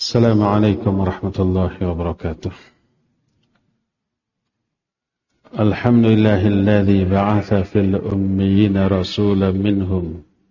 السلام عليكم ورحمة الله وبركاته. الحمد لله الذي بعث في الأميين رسولا منهم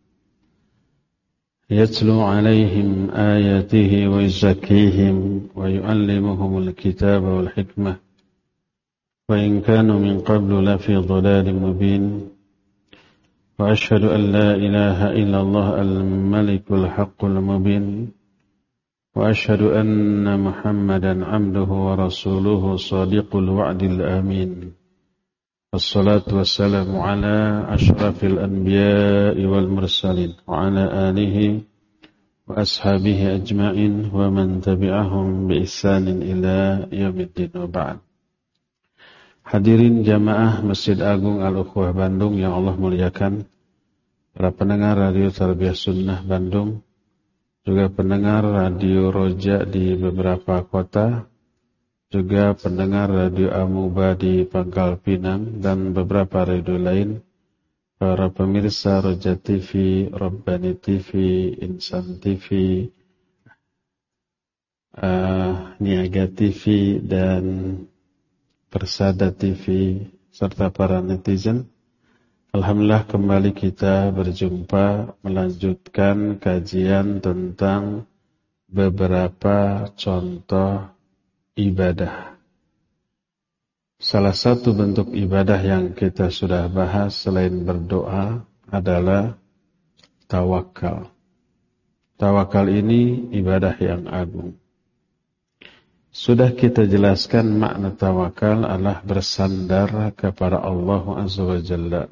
يتلو عليهم آياته ويزكيهم ويعلمهم الكتاب والحكمة وإن كانوا من قبل لفي ضلال مبين. وأشهد أن لا إله إلا الله الملك الحق المبين. وأشهد أن محمدا عبده ورسوله صادق الوعد الآمين. الصلاة والسلام على أشرف الأنبياء والمرسلين وعلى آله وأصحابه أجمعين ومن تبعهم بإحسان إلى يوم الدين وبعد. Hadirin jamaah Masjid Agung Al-Ukhwah Bandung yang Allah muliakan, para pendengar Radio Tarbiyah Sunnah Bandung, juga pendengar Radio Roja di beberapa kota, juga pendengar Radio Amuba di Pangkal Pinang dan beberapa radio lain, para pemirsa Roja TV, Rabbani TV, Insan TV, Niaga TV dan Persada TV, serta para netizen. Alhamdulillah kembali kita berjumpa melanjutkan kajian tentang beberapa contoh ibadah. Salah satu bentuk ibadah yang kita sudah bahas selain berdoa adalah tawakal. Tawakal ini ibadah yang agung. Sudah kita jelaskan makna tawakal adalah bersandar kepada Allah Azza wa Jalla.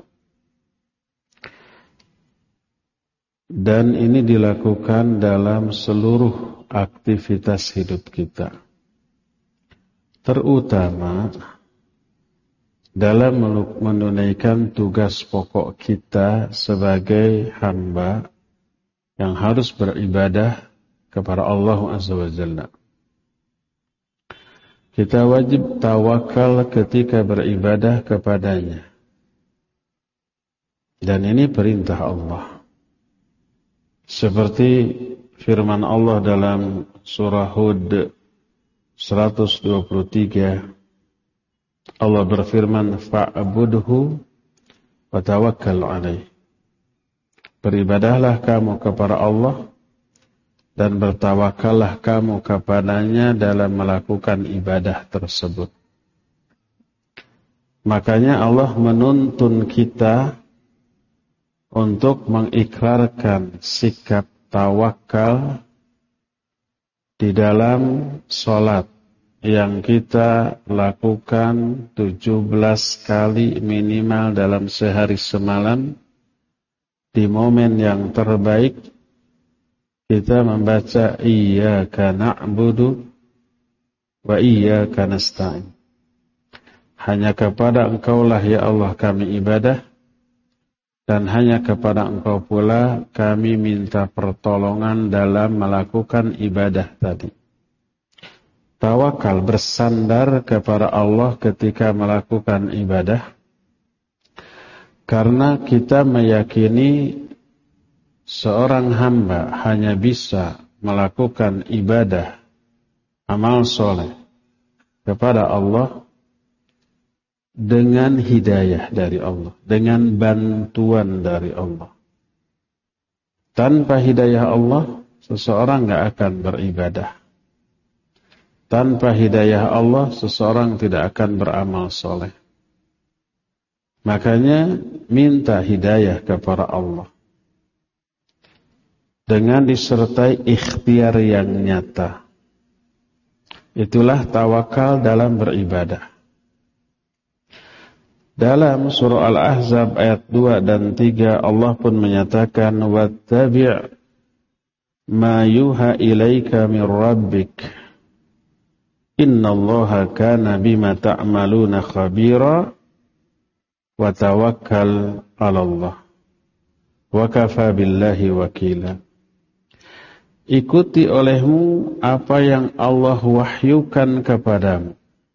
Dan ini dilakukan dalam seluruh aktivitas hidup kita. Terutama dalam menunaikan tugas pokok kita sebagai hamba yang harus beribadah kepada Allah Azza wa Jalla. Kita wajib tawakal ketika beribadah kepadanya. Dan ini perintah Allah. Seperti firman Allah dalam surah Hud 123, Allah berfirman, fa'budhu wa tawakkal alaih. Beribadahlah kamu kepada Allah dan bertawakallah kamu kepadanya dalam melakukan ibadah tersebut. Makanya Allah menuntun kita untuk mengikrarkan sikap tawakal di dalam sholat yang kita lakukan 17 kali minimal dalam sehari semalam. Di momen yang terbaik kita membaca iyyaka na'budu wa iyyaka nasta'in. Hanya kepada Engkaulah ya Allah kami ibadah, dan hanya kepada Engkau pula kami minta pertolongan dalam melakukan ibadah tadi. Tawakal, bersandar kepada Allah ketika melakukan ibadah, karena kita meyakini seorang hamba hanya bisa melakukan ibadah, amal soleh kepada Allah dengan hidayah dari Allah, dengan bantuan dari Allah. Tanpa hidayah Allah, seseorang tidak akan beribadah. Tanpa hidayah Allah, seseorang tidak akan beramal soleh. Makanya minta hidayah kepada Allah dengan disertai ikhtiar yang nyata. Itulah tawakal dalam beribadah. Dalam surah Al-Ahzab ayat 2 dan 3 Allah pun menyatakan wattabi' ma yuha ilaika min rabbik innallaha kana bima ta'maluna khabira wa tawakkal 'ala Allah wa kafa billahi wakila. Ikuti olehmu apa yang Allah wahyukan kepadamu.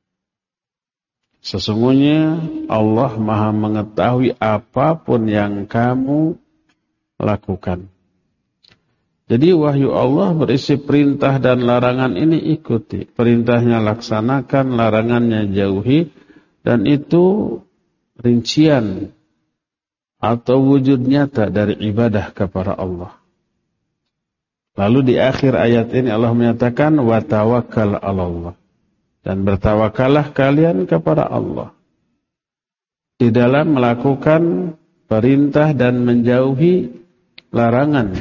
Sesungguhnya Allah Maha mengetahui apapun yang kamu lakukan. Jadi wahyu Allah berisi perintah dan larangan ini ikuti. Perintahnya laksanakan, larangannya jauhi. Dan itu rincian atau wujud nyata dari ibadah kepada Allah. Lalu di akhir ayat ini Allah menyatakan wa tawakkal 'ala Allah. Dan bertawakallah kalian kepada Allah di dalam melakukan perintah dan menjauhi larangan.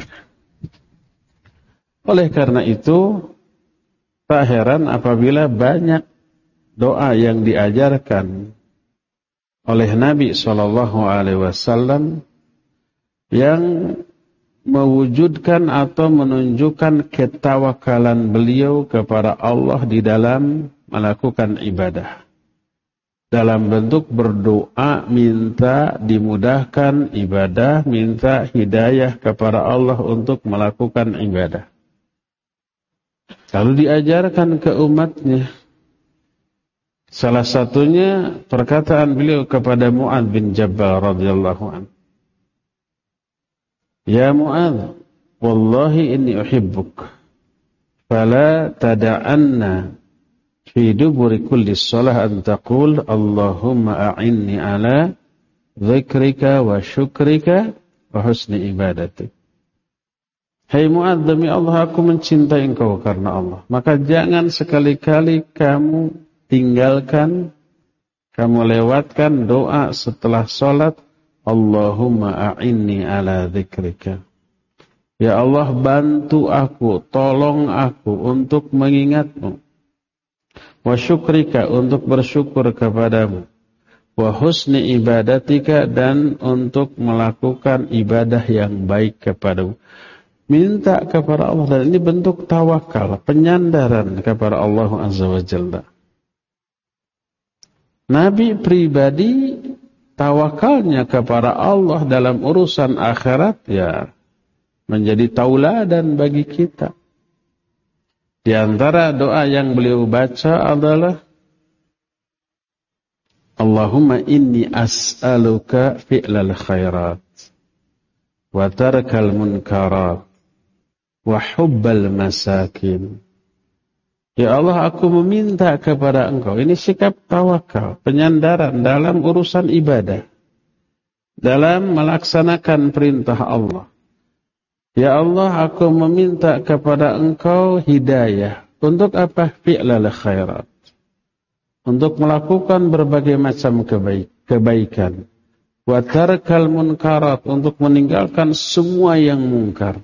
Oleh karena itu, tak heran apabila banyak doa yang diajarkan oleh Nabi SAW yang mewujudkan atau menunjukkan ketawakalan beliau kepada Allah di dalam melakukan ibadah. Dalam bentuk berdoa, minta dimudahkan ibadah, minta hidayah kepada Allah untuk melakukan ibadah. Lalu diajarkan ke umatnya. Salah satunya perkataan beliau kepada Mu'adz bin Jabal radhiyallahu anhu. Ya Mu'adz, wallahi inni uhibbuk. Fala tada'anna fi duburi kulli shalah an taqul Allahumma a'inni ala dzikrika wa syukrika wa husni ibadatik. Hai Mu'adz, demi Allah aku mencintai engkau karena Allah. Maka jangan sekali-kali kamu tinggalkan, kamu lewatkan doa setelah sholat. Allahumma a'inni ala dzikrika. Ya Allah, bantu aku, tolong aku untuk mengingatmu. Wa syukrika, untuk bersyukur kepadamu. Wa husni ibadatika, dan untuk melakukan ibadah yang baik kepadamu. Minta kepada Allah, dan ini bentuk tawakal, penyandaran kepada Allah Azza wa Jalla. Nabi pribadi tawakalnya kepada Allah dalam urusan akhirat ya menjadi tauladan bagi kita. Di antara doa yang beliau baca adalah Allahumma inni as'aluka fi'lal khairat wa tarkal munkarat wa hubbal masakin. Ya Allah, aku meminta kepada engkau. Ini sikap tawakal, penyandaran dalam urusan ibadah, dalam melaksanakan perintah Allah. Ya Allah, aku meminta kepada engkau hidayah. Untuk apa? Fi'lal khairat. Untuk melakukan berbagai macam kebaikan. Wa tarkal munkarat. Untuk meninggalkan semua yang mungkar.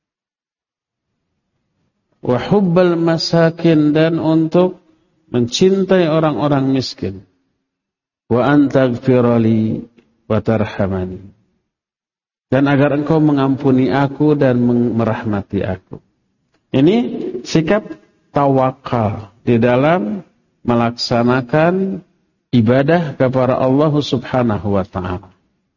Wa hubbal masakin, dan untuk mencintai orang-orang miskin. Wa antaghfirali wa tarhamani, dan agar engkau mengampuni aku dan merahmati aku. Ini sikap tawakal di dalam melaksanakan ibadah kepada Allah Subhanahu wa ta'ala.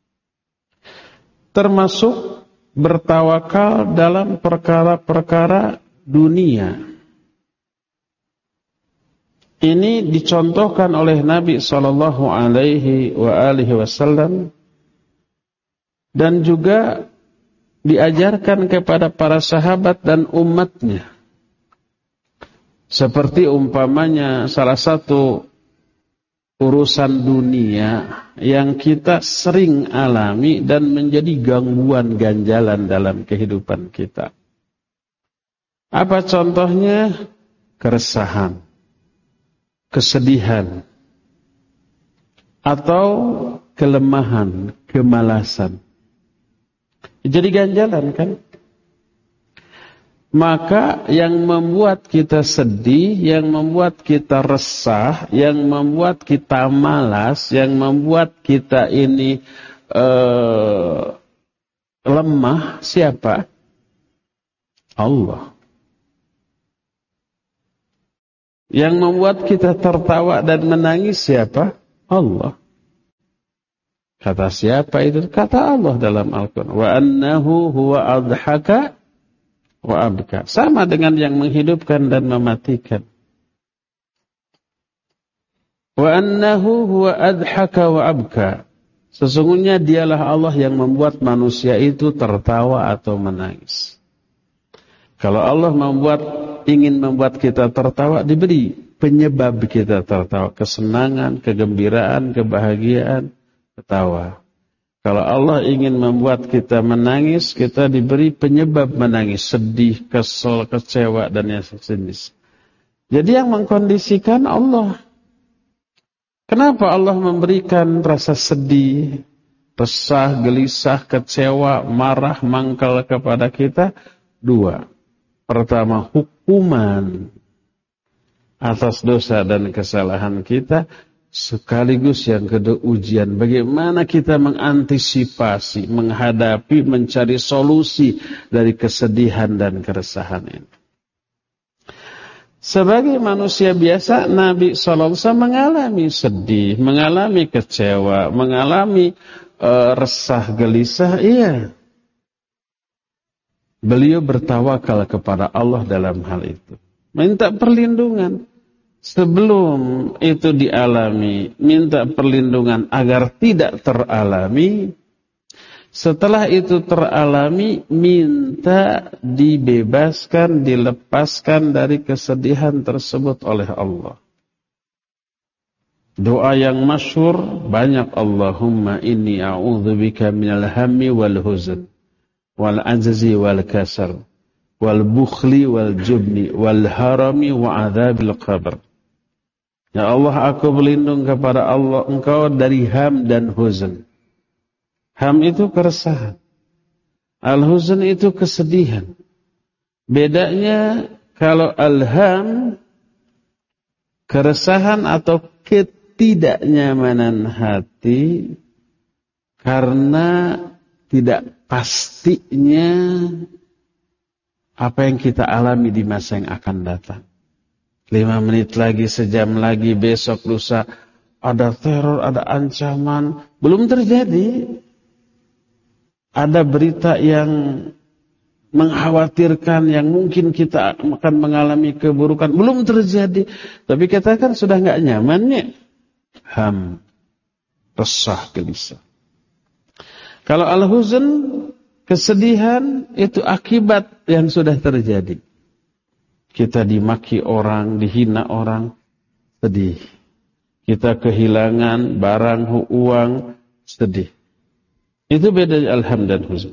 Termasuk bertawakal dalam perkara-perkara dunia. Ini dicontohkan oleh Nabi sallallahu alaihi wasallam dan juga diajarkan kepada para sahabat dan umatnya. Seperti umpamanya salah satu urusan dunia yang kita sering alami dan menjadi gangguan ganjalan dalam kehidupan kita. Apa contohnya? Keresahan, kesedihan, atau kelemahan, kemalasan. Jadi ganjalan kan? Maka yang membuat kita sedih, yang membuat kita resah, yang membuat kita malas, yang membuat kita ini lemah, siapa? Allah. Yang membuat kita tertawa dan menangis siapa? Allah. Kata siapa itu? Kata Allah dalam Al-Quran. Wa annahu huwa adhaka wa abka. Sama dengan yang menghidupkan dan mematikan. Wa annahu huwa adhaka wa abka. Sesungguhnya dialah Allah yang membuat manusia itu tertawa atau menangis. Kalau Allah ingin membuat kita tertawa, diberi penyebab kita tertawa, kesenangan, kegembiraan, kebahagiaan, ketawa. Kalau Allah ingin membuat kita menangis, kita diberi penyebab menangis, sedih, kesel, kecewa, dan yang sejenis. Jadi yang mengkondisikan Allah. Kenapa Allah memberikan rasa sedih, resah, gelisah, kecewa, marah, mangkal kepada kita? 2. Pertama, hukuman atas dosa dan kesalahan kita. Sekaligus yang kedua, ujian. Bagaimana kita mengantisipasi, menghadapi, mencari solusi dari kesedihan dan keresahan ini. Sebagai manusia biasa, Nabi SAW mengalami sedih, mengalami kecewa, mengalami resah, gelisah, iya. Beliau bertawakal kepada Allah dalam hal itu. Minta perlindungan. Sebelum itu dialami, minta perlindungan agar tidak teralami. Setelah itu teralami, minta dibebaskan, dilepaskan dari kesedihan tersebut oleh Allah. Doa yang masyhur banyak, Allahumma inni a'udzubika minal hammi wal huzn wal ajzi wal kasal wal bukhli wal jubni wal harami wa adzabil qabr. Ya Allah, aku berlindung kepada Allah Engkau dari ham dan huzn. Ham itu keresahan. Al-huzn itu kesedihan. Bedanya kalau al-ham, keresahan atau ketidaknyamanan hati karena tidak pastinya apa yang kita alami di masa yang akan datang. 5 menit lagi, sejam lagi, besok, lusa, ada teror, ada ancaman, belum terjadi. Ada berita yang mengkhawatirkan, yang mungkin kita akan mengalami keburukan, belum terjadi. Tapi katakan sudah nggak nyamannya, ham, resah, gelisah. Kalau al-huzn, kesedihan, itu akibat yang sudah terjadi. Kita dimaki orang, dihina orang, sedih. Kita kehilangan barang, uang, sedih. Itu bedanya alham dan huzn.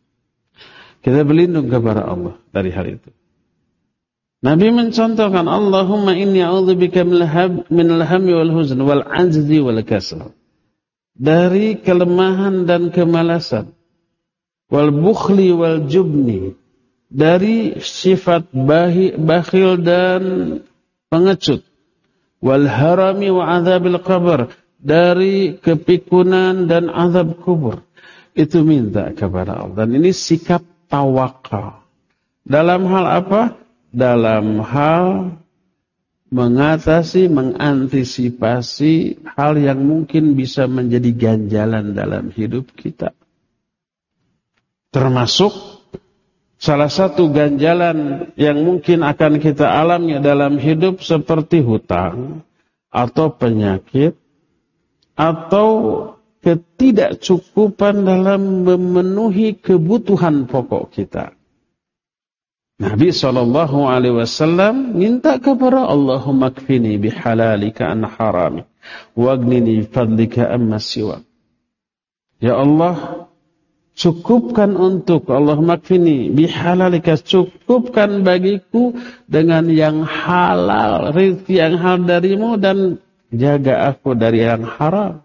Kita berlindung kepada Allah dari hal itu. Nabi mencontohkan, Allahumma inni a'udzubika minal hammi wal huzn wal ajzi wal kasal. Dari kelemahan dan kemalasan. Wal bukhli wal jubni. Dari sifat bakhil dan pengecut. Wal harami wa adzabil qabr. Dari kepikunan dan azab kubur. Itu minta kepada Allah. Dan ini sikap tawakal. Dalam hal apa? Dalam hal mengatasi, mengantisipasi hal yang mungkin bisa menjadi ganjalan dalam hidup kita. Termasuk salah satu ganjalan yang mungkin akan kita alami dalam hidup seperti hutang atau penyakit atau ketidakcukupan dalam memenuhi kebutuhan pokok kita. Nabi SAW minta kepada Allahumma kfini bihalalika an harami wagnini fadlika amma siwa. Ya Allah, cukupkan untuk Allahumma kfini bihalalika, cukupkan bagiku dengan yang halal, rezeki yang halal darimu, dan jaga aku dari yang haram.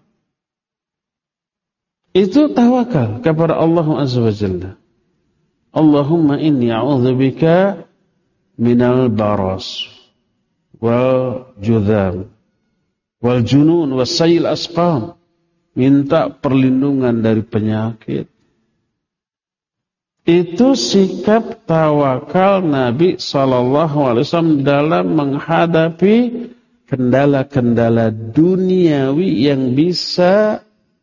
Itu tawakal kepada Allah Azza wa Jalla. Allahumma inni a'udzubika minal baras wal judham wal junun wasayil asqam. Minta perlindungan dari penyakit. Itu sikap tawakal Nabi SAW dalam menghadapi kendala-kendala duniawi yang bisa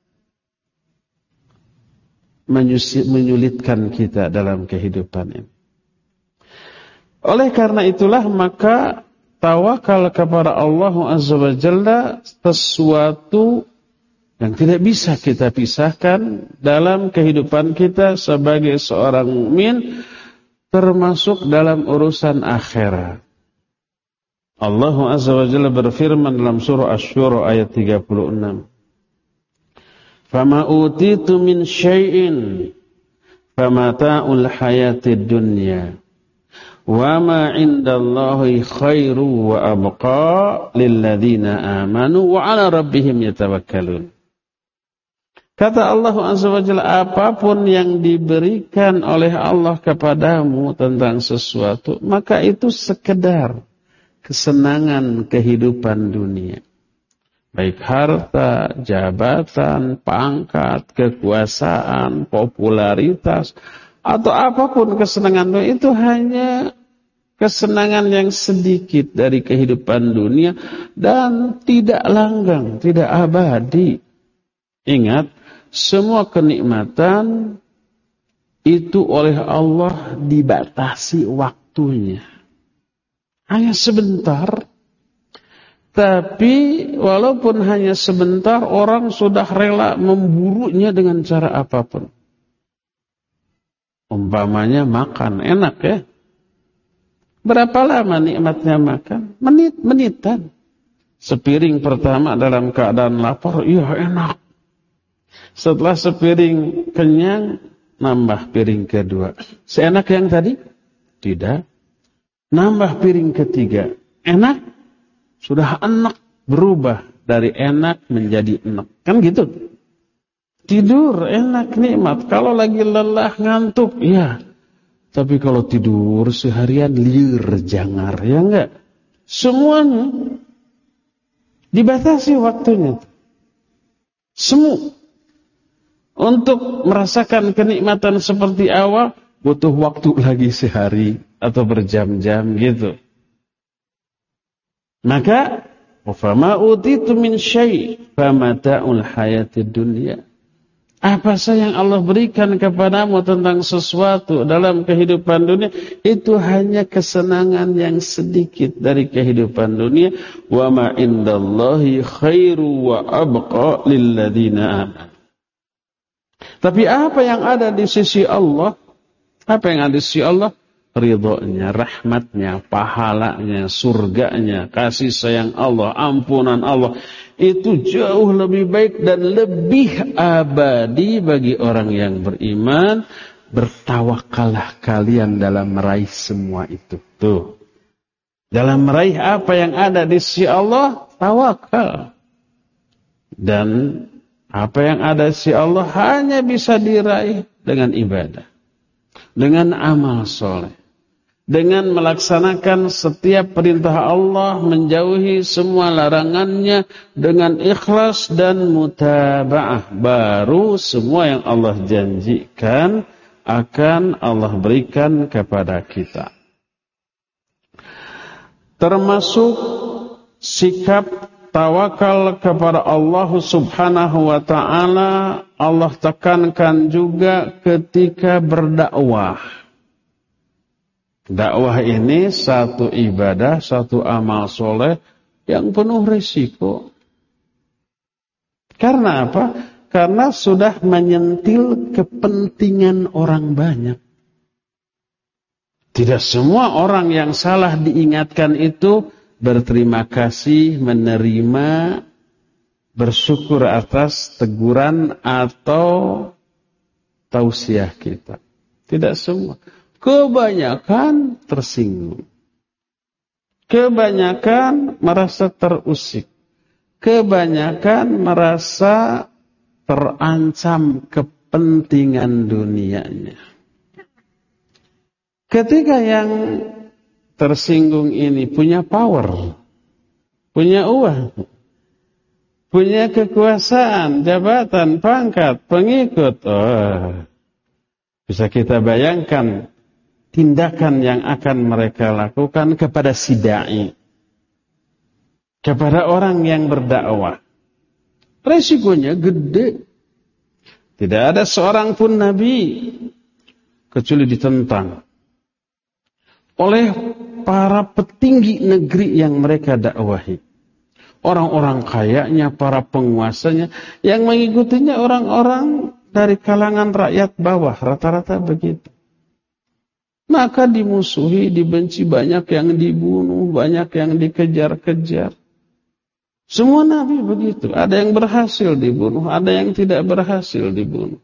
menyulitkan kita dalam kehidupan ini. Oleh karena itulah maka tawakal kepada Allah Azza wa Jalla sesuatu yang tidak bisa kita pisahkan dalam kehidupan kita sebagai seorang mukmin, termasuk dalam urusan akhirat. Allah Azza wa Jalla berfirman dalam surah Asy-Syura ayat 36. Fama utitu min syai'in famata'ul hayatid dunya wa ma 'indallahi khairu wa abqa lilladzina amanu wa 'ala rabbihim yatawakkalun. Kata Allah Azza wa Jalla, apapun yang diberikan oleh Allah kepadamu tentang sesuatu, maka itu sekedar kesenangan kehidupan dunia. Baik harta, jabatan, pangkat, kekuasaan, popularitas, atau apapun kesenangan dunia, itu hanya kesenangan yang sedikit dari kehidupan dunia dan tidak langgeng, tidak abadi. Ingat, semua kenikmatan itu oleh Allah dibatasi waktunya. Hanya sebentar. Tapi walaupun hanya sebentar, orang sudah rela memburunya dengan cara apapun. Umpamanya makan, enak ya. Berapa lama nikmatnya makan? Menitan. Sepiring pertama dalam keadaan lapar, iya enak. Setelah sepiring kenyang, nambah piring kedua. Seenak yang tadi? Tidak. Nambah piring ketiga. Enak? Sudah enak, berubah dari enak menjadi enak. Kan gitu. Tidur enak, nikmat. Kalau lagi lelah, ngantuk, ya. Tapi kalau tidur seharian liur, jangar, ya enggak? Semuanya dibatasi waktunya. Semua. Untuk merasakan kenikmatan seperti awal, butuh waktu lagi sehari atau berjam-jam gitu. Maka, fama utitu min syai' famata'ul hayatid dunya. Apa saja yang Allah berikan kepadamu tentang sesuatu dalam kehidupan dunia, itu hanya kesenangan yang sedikit dari kehidupan dunia. Wa ma indallahi khairu wa abqa lilladzina amanu. Tapi apa yang ada di sisi Allah? Apa yang ada di sisi Allah? Ridhonya, rahmatnya, pahalanya, surganya, kasih sayang Allah, ampunan Allah. Itu jauh lebih baik dan lebih abadi bagi orang yang beriman. Bertawakallah kalian dalam meraih semua itu. Tuh. Dalam meraih apa yang ada di sisi Allah, tawakal. Dan apa yang ada di sisi Allah hanya bisa diraih dengan ibadah. Dengan amal soleh. Dengan melaksanakan setiap perintah Allah, menjauhi semua larangannya dengan ikhlas dan mutaba'ah. Baru semua yang Allah janjikan akan Allah berikan kepada kita. Termasuk sikap tawakal kepada Allah Subhanahu wa ta'ala, Allah tekankan juga ketika berdakwah. Dakwah ini satu ibadah, satu amal soleh yang penuh risiko. Karena apa? Karena sudah menyentil kepentingan orang banyak. Tidak semua orang yang salah diingatkan itu berterima kasih, menerima, bersyukur atas teguran atau tausiah kita. Tidak semua. Kebanyakan tersinggung. Kebanyakan merasa terusik. Kebanyakan merasa terancam kepentingan dunianya. Ketika yang tersinggung ini punya power, punya uang, punya kekuasaan, jabatan, pangkat, pengikut, bisa kita bayangkan tindakan yang akan mereka lakukan kepada si da'i, kepada orang yang berdakwah. Resikonya gede. Tidak ada seorang pun nabi kecuali ditentang oleh para petinggi negeri yang mereka dakwahi. Orang-orang kayanya, para penguasanya, yang mengikutinya orang-orang dari kalangan rakyat bawah, rata-rata begitu. Maka dimusuhi, dibenci, banyak yang dibunuh, banyak yang dikejar-kejar. Semua nabi begitu. Ada yang berhasil dibunuh, ada yang tidak berhasil dibunuh.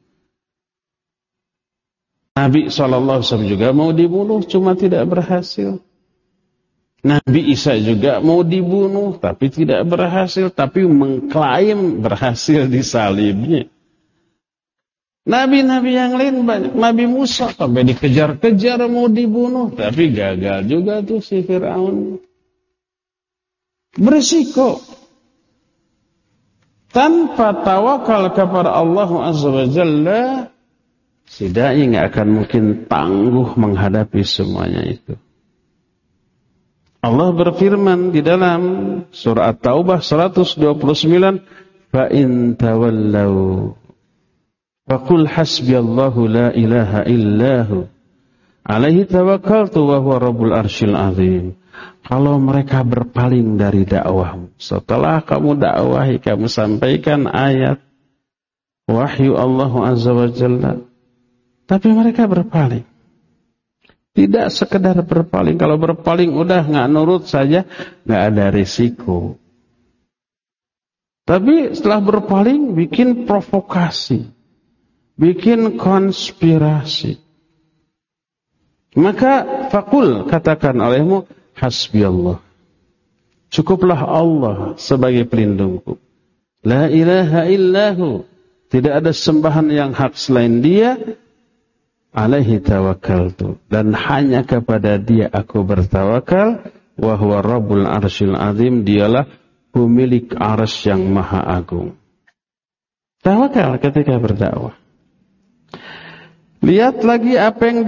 Nabi SAW juga mau dibunuh, cuma tidak berhasil. Nabi Isa juga mau dibunuh, tapi tidak berhasil, tapi mengklaim berhasil disalibnya. Nabi-nabi yang lain banyak. Nabi Musa sampai dikejar-kejar mau dibunuh, tapi gagal juga tuh si Fir'aun. Berisiko. Tanpa tawakal kepada Allah Azza wa Jalla, si dai nggak akan mungkin tangguh menghadapi semuanya itu. Allah berfirman di dalam surah At-Taubah 129, "Fa in tawallaw faqul hasbiyallahu la ilaha illahu alaihi tawakkaltu wa huwa rabbul arsyil azim." Kalau mereka berpaling dari dakwahmu, setelah kamu dakwahi, kamu sampaikan ayat wahyu Allah Azza wa Jalla, tapi mereka berpaling. Tidak sekedar berpaling. Kalau berpaling udah nggak nurut saja, nggak ada risiko. Tapi setelah berpaling, bikin provokasi, bikin konspirasi. Maka fakul, katakan olehmu, hasbiyallah. Cukuplah Allah sebagai pelindungku. La ilaha illahu. Tidak ada sembahan yang hak selain Dia. Alaihi tawakkaltu. Dan hanya kepada Dia aku bertawakal. Wa huwa rabbul arsyil azim. Dialah pemilik arsy yang maha agung. Tawakal ketika berdakwah. Lihat lagi apa yang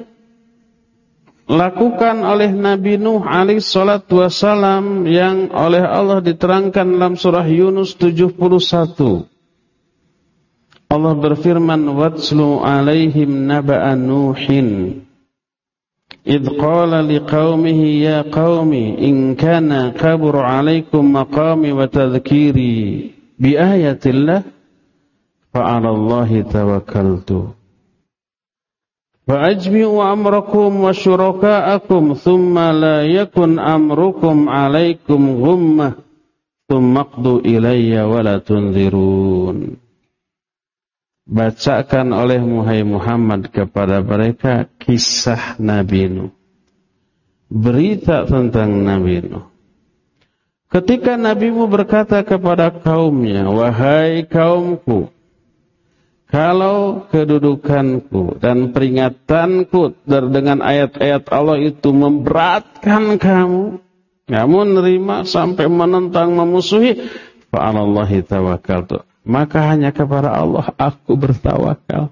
dilakukan oleh Nabi Nuh alaihi salatu wassalam, yang oleh Allah diterangkan dalam surah Yunus 71. Allah berfirman, "Watslu alaihim naba'a Nuhin idh qala liqaumihi ya qaumi in kana kabur alaikum maqami wa tadhkiri bi ayatillah fa 'ala Allahi tawakkaltu fa ajmi'u amrakum wa syuraka'akum thumma la yakun amrukum 'alaikum ghummah thumma qdu ilayya wa la tunzirun." Bacakan oleh Muhammad kepada mereka kisah Nabi Nuh. Berita tentang Nabi Nuh. Ketika Nabimu berkata kepada kaumnya, "Wahai kaumku, kalau kedudukanku dan peringatanku dengan ayat-ayat Allah itu memberatkan kamu, kamu nerima sampai menentang, memusuhi, fa'alallahi tawakkaltu." Maka hanya kepada Allah aku bertawakal.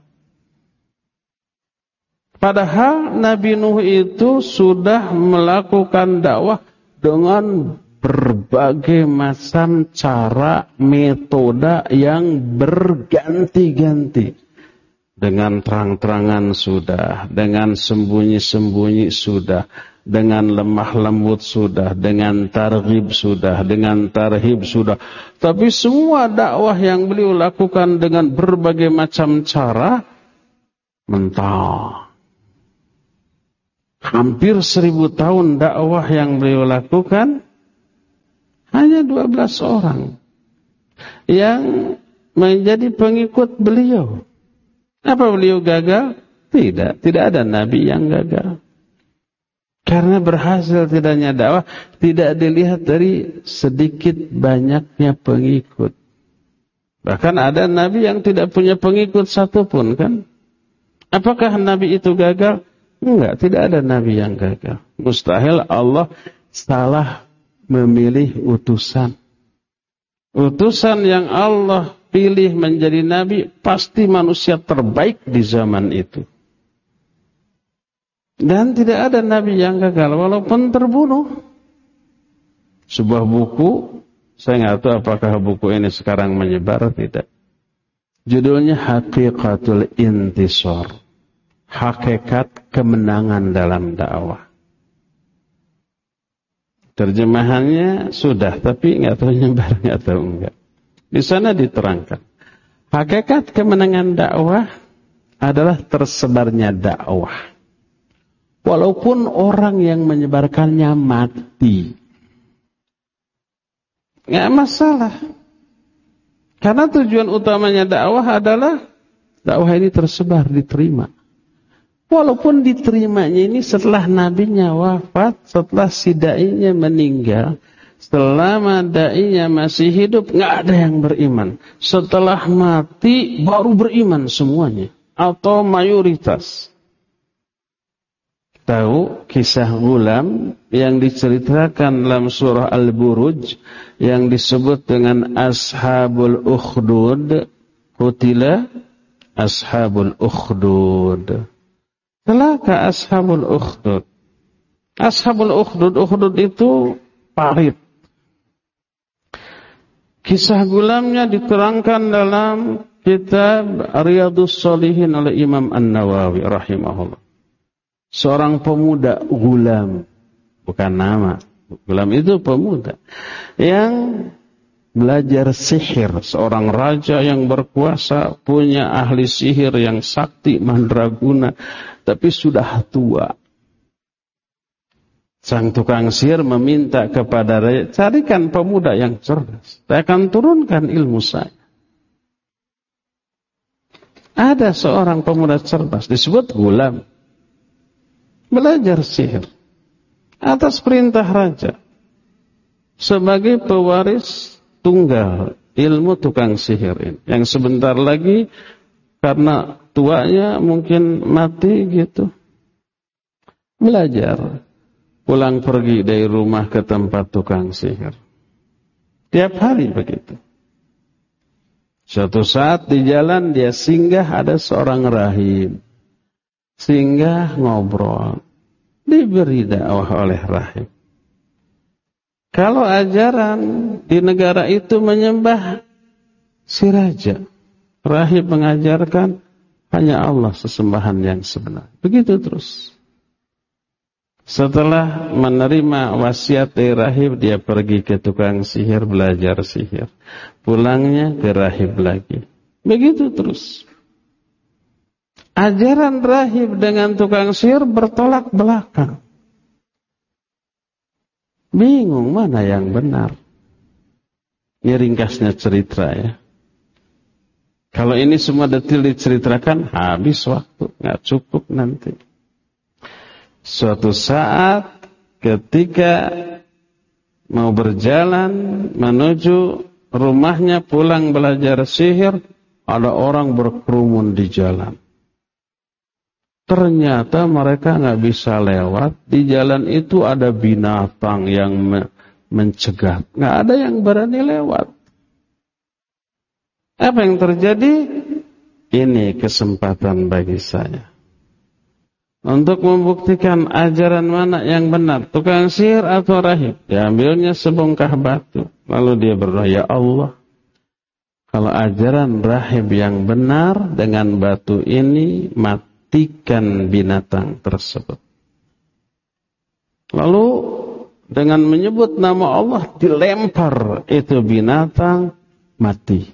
Padahal Nabi Nuh itu sudah melakukan dakwah dengan berbagai macam cara, metode yang berganti-ganti. Dengan terang-terangan sudah, dengan sembunyi-sembunyi sudah, dengan lemah lembut sudah, dengan targhib sudah, dengan tarhib sudah. Tapi semua dakwah yang beliau lakukan dengan berbagai macam cara, mental. Hampir 1000 tahun dakwah yang beliau lakukan, hanya 12 orang yang menjadi pengikut beliau. Apa beliau gagal? Tidak ada nabi yang gagal. Karena berhasil tidaknya dakwah tidak dilihat dari sedikit banyaknya pengikut. Bahkan ada nabi yang tidak punya pengikut satupun, kan? Apakah nabi itu gagal? Enggak, tidak ada nabi yang gagal. Mustahil Allah salah memilih utusan. Utusan yang Allah pilih menjadi nabi pasti manusia terbaik di zaman itu. Dan tidak ada nabi yang gagal walaupun terbunuh. Sebuah buku, saya nggak tahu apakah buku ini sekarang menyebar, tidak. Judulnya Haqiqatul Intisar. Hakikat kemenangan dalam dakwah. Terjemahannya sudah, tapi nggak tahu nyebar, nggak tahu enggak. Di sana diterangkan, hakikat kemenangan dakwah adalah tersebarnya dakwah. Walaupun orang yang menyebarkannya mati. Nggak masalah. Karena tujuan utamanya dakwah adalah dakwah ini tersebar, diterima. Walaupun diterimanya ini setelah nabinya wafat, setelah si da'inya meninggal, selama da'inya masih hidup, nggak ada yang beriman. Setelah mati, baru beriman semuanya. Atau mayoritas. Tahu kisah gulam yang diceritakan dalam surah Al-Buruj yang disebut dengan Ashabul Ukhdud. Qutila Ashabul Ukhdud. Celaka Ashabul Ukhdud. Ashabul Ukhdud itu parit. Kisah gulamnya diterangkan dalam kitab Riyadhus Shalihin oleh Imam An-Nawawi rahimahullah. Seorang pemuda gulam, bukan nama. Gulam itu pemuda yang belajar sihir. Seorang raja yang berkuasa, punya ahli sihir yang sakti mandraguna, tapi sudah tua. Sang tukang sihir meminta kepada raja, carikan pemuda yang cerdas. Saya akan turunkan ilmu saya. Ada seorang pemuda cerdas, disebut gulam. Belajar sihir atas perintah raja sebagai pewaris tunggal ilmu tukang sihir ini, yang sebentar lagi karena tuanya mungkin mati gitu. Belajar, pulang pergi dari rumah ke tempat tukang sihir. Tiap hari begitu. Suatu saat di jalan dia singgah, ada seorang rahib. Singgah ngobrol, diberi dakwah oleh rahib. Kalau ajaran di negara itu menyembah si raja, rahib mengajarkan hanya Allah sesembahan yang sebenar. Begitu terus. Setelah menerima wasiat dari rahib, dia pergi ke tukang sihir belajar sihir. Pulangnya ke rahib lagi. Begitu terus. Ajaran rahib dengan tukang sihir bertolak belakang. Bingung mana yang benar. Ini ringkasnya cerita ya. Kalau ini semua detail diceritakan, habis waktu, nggak cukup nanti. Suatu saat ketika mau berjalan menuju rumahnya pulang belajar sihir, ada orang berkerumun di jalan. Ternyata mereka nggak bisa lewat. Di jalan itu ada binatang yang mencegat. Nggak ada yang berani lewat. Apa yang terjadi? Ini kesempatan bagi saya untuk membuktikan ajaran mana yang benar, tukang sihir atau rahib. Diambilnya sebongkah batu, lalu dia berdoa, ya Allah, kalau ajaran rahib yang benar, dengan batu ini matikan binatang tersebut. Lalu dengan menyebut nama Allah, dilempar itu binatang, mati.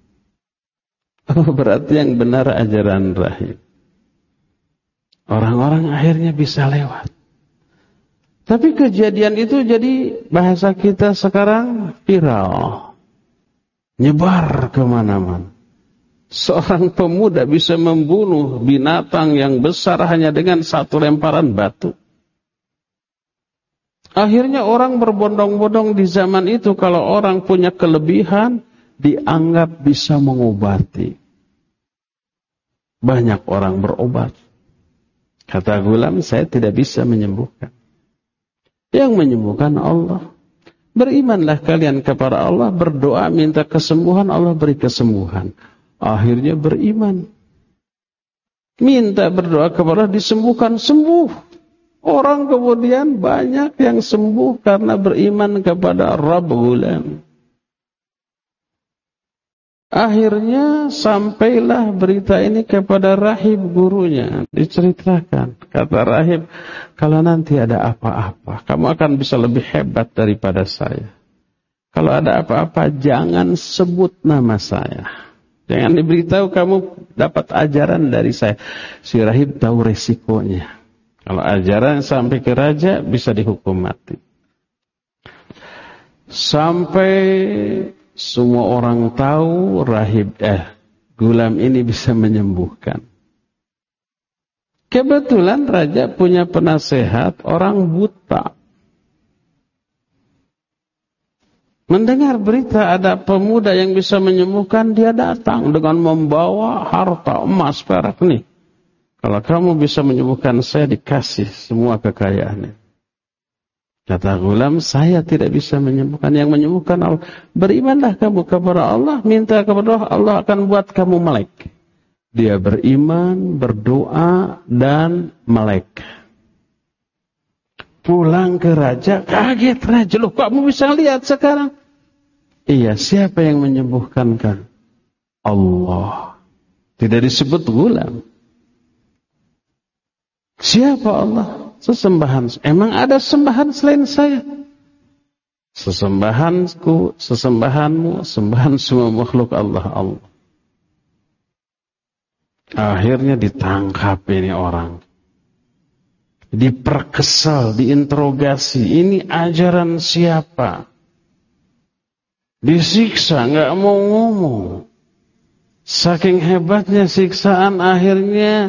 Berarti yang benar ajaran rahib. Orang-orang akhirnya bisa lewat. Tapi kejadian itu jadi bahasa kita sekarang viral. Nyebar kemana-mana. Seorang pemuda bisa membunuh binatang yang besar hanya dengan satu lemparan batu. Akhirnya orang berbondong-bondong di zaman itu, kalau orang punya kelebihan, dianggap bisa mengobati. Banyak orang berobat. Kata gulam, saya tidak bisa menyembuhkan. Yang menyembuhkan Allah. Berimanlah kalian kepada Allah, berdoa minta kesembuhan, Allah beri kesembuhan. Akhirnya beriman. Minta berdoa kepada Allah, disembuhkan, sembuh. Orang kemudian banyak yang sembuh karena beriman kepada Rabb gulam. Akhirnya sampailah berita ini kepada rahib gurunya. Diceritakan. Kata rahib, kalau nanti ada apa-apa, kamu akan bisa lebih hebat daripada saya. Kalau ada apa-apa, jangan sebut nama saya. Jangan diberitahu kamu dapat ajaran dari saya. Si rahib tahu resikonya. Kalau ajaran sampai ke raja bisa dihukum mati. Sampai semua orang tahu gulam ini bisa menyembuhkan. Kebetulan raja punya penasehat orang buta. Mendengar berita ada pemuda yang bisa menyembuhkan, dia datang dengan membawa harta emas perak nih. Kalau kamu bisa menyembuhkan saya, dikasih semua kekayaannya. Kata gulam, saya tidak bisa menyembuhkan. Yang menyembuhkan Allah. Berimanlah kamu kepada Allah, minta kepada Allah, Allah akan buat kamu melek. Dia beriman, berdoa, dan melek. Pulang ke raja, kaget raja. Loh, kamu bisa lihat sekarang? Iya, siapa yang menyembuhkan kan? Allah. Tidak disebut gulam. Siapa Allah? Sesembahan. Emang ada sembahan selain saya? Sesembahanku, sesembahanmu, sembahan semua makhluk Allah. Akhirnya ditangkap ini orang. Diperkesal, diinterogasi. Ini ajaran siapa? Disiksa, nggak mau ngomong. Saking hebatnya siksaan, akhirnya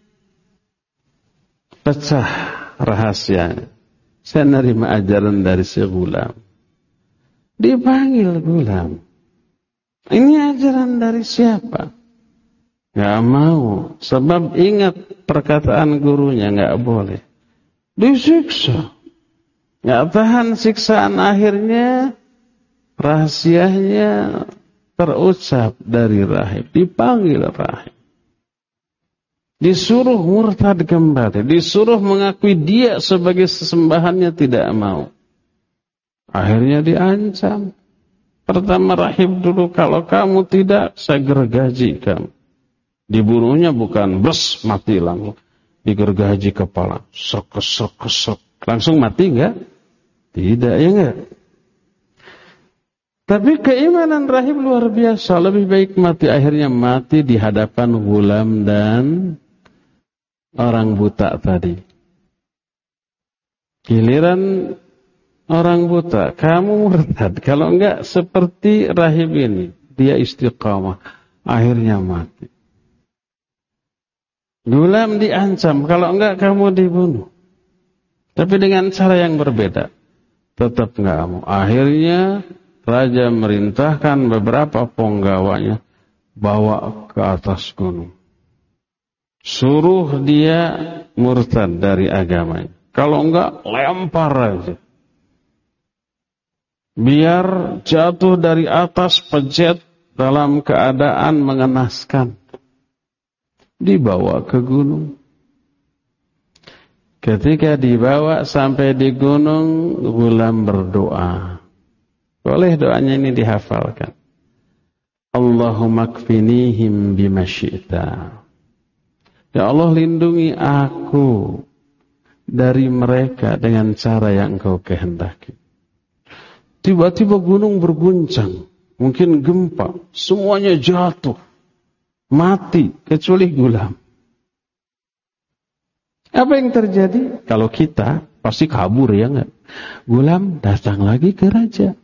pecah rahasianya. Saya nerima ajaran dari si gulam. Dipanggil gulam. Ini ajaran dari siapa? Nggak mau. Sebab ingat perkataan gurunya, nggak boleh. Disiksa. Nggak tahan siksaan, akhirnya rahasianya terucap dari rahib. Dipanggil rahib. Disuruh murtad kembali. Disuruh mengakui dia sebagai sesembahannya, tidak mau. Akhirnya diancam. Pertama rahib dulu, kalau kamu tidak, saya gergaji kamu. Dibunuhnya bukan bes, mati langsung. Digergaji kepala. Sok. Langsung mati enggak? Tidak, ya enggak? Tapi keimanan rahib luar biasa. Lebih baik mati. Akhirnya mati di hadapan gulam dan orang buta tadi. Giliran orang buta, kamu murtad. Kalau enggak seperti rahib ini, dia istiqamah. Akhirnya mati. Gulam diancam, kalau enggak kamu dibunuh. Tapi dengan cara yang berbeda. Tetap enggak mau. Akhirnya raja merintahkan beberapa penggawanya bawa ke atas gunung. Suruh dia murtad dari agamanya. Kalau enggak, lempar aja. Biar jatuh dari atas pejet dalam keadaan mengenaskan. Dibawa ke gunung. Ketika dibawa sampai di gunung, gulam berdoa. Boleh doanya ini dihafalkan. Allahumma kfinihim bima syi'ta. Ya Allah, lindungi aku dari mereka dengan cara yang Engkau kehendaki. Tiba-tiba gunung berguncang, mungkin gempa, semuanya jatuh, mati, kecuali gulam. Apa yang terjadi? Kalau kita, pasti kabur, ya enggak? Gulam datang lagi ke raja.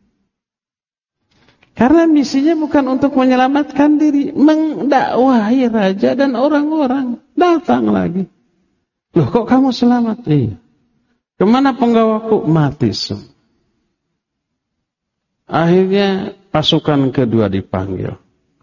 Karena misinya bukan untuk menyelamatkan diri, mendakwahi raja dan orang-orang. Datang lagi. Loh, kok kamu selamat? Iya. Kemana penggawaku? Mati semua. Akhirnya pasukan kedua dipanggil.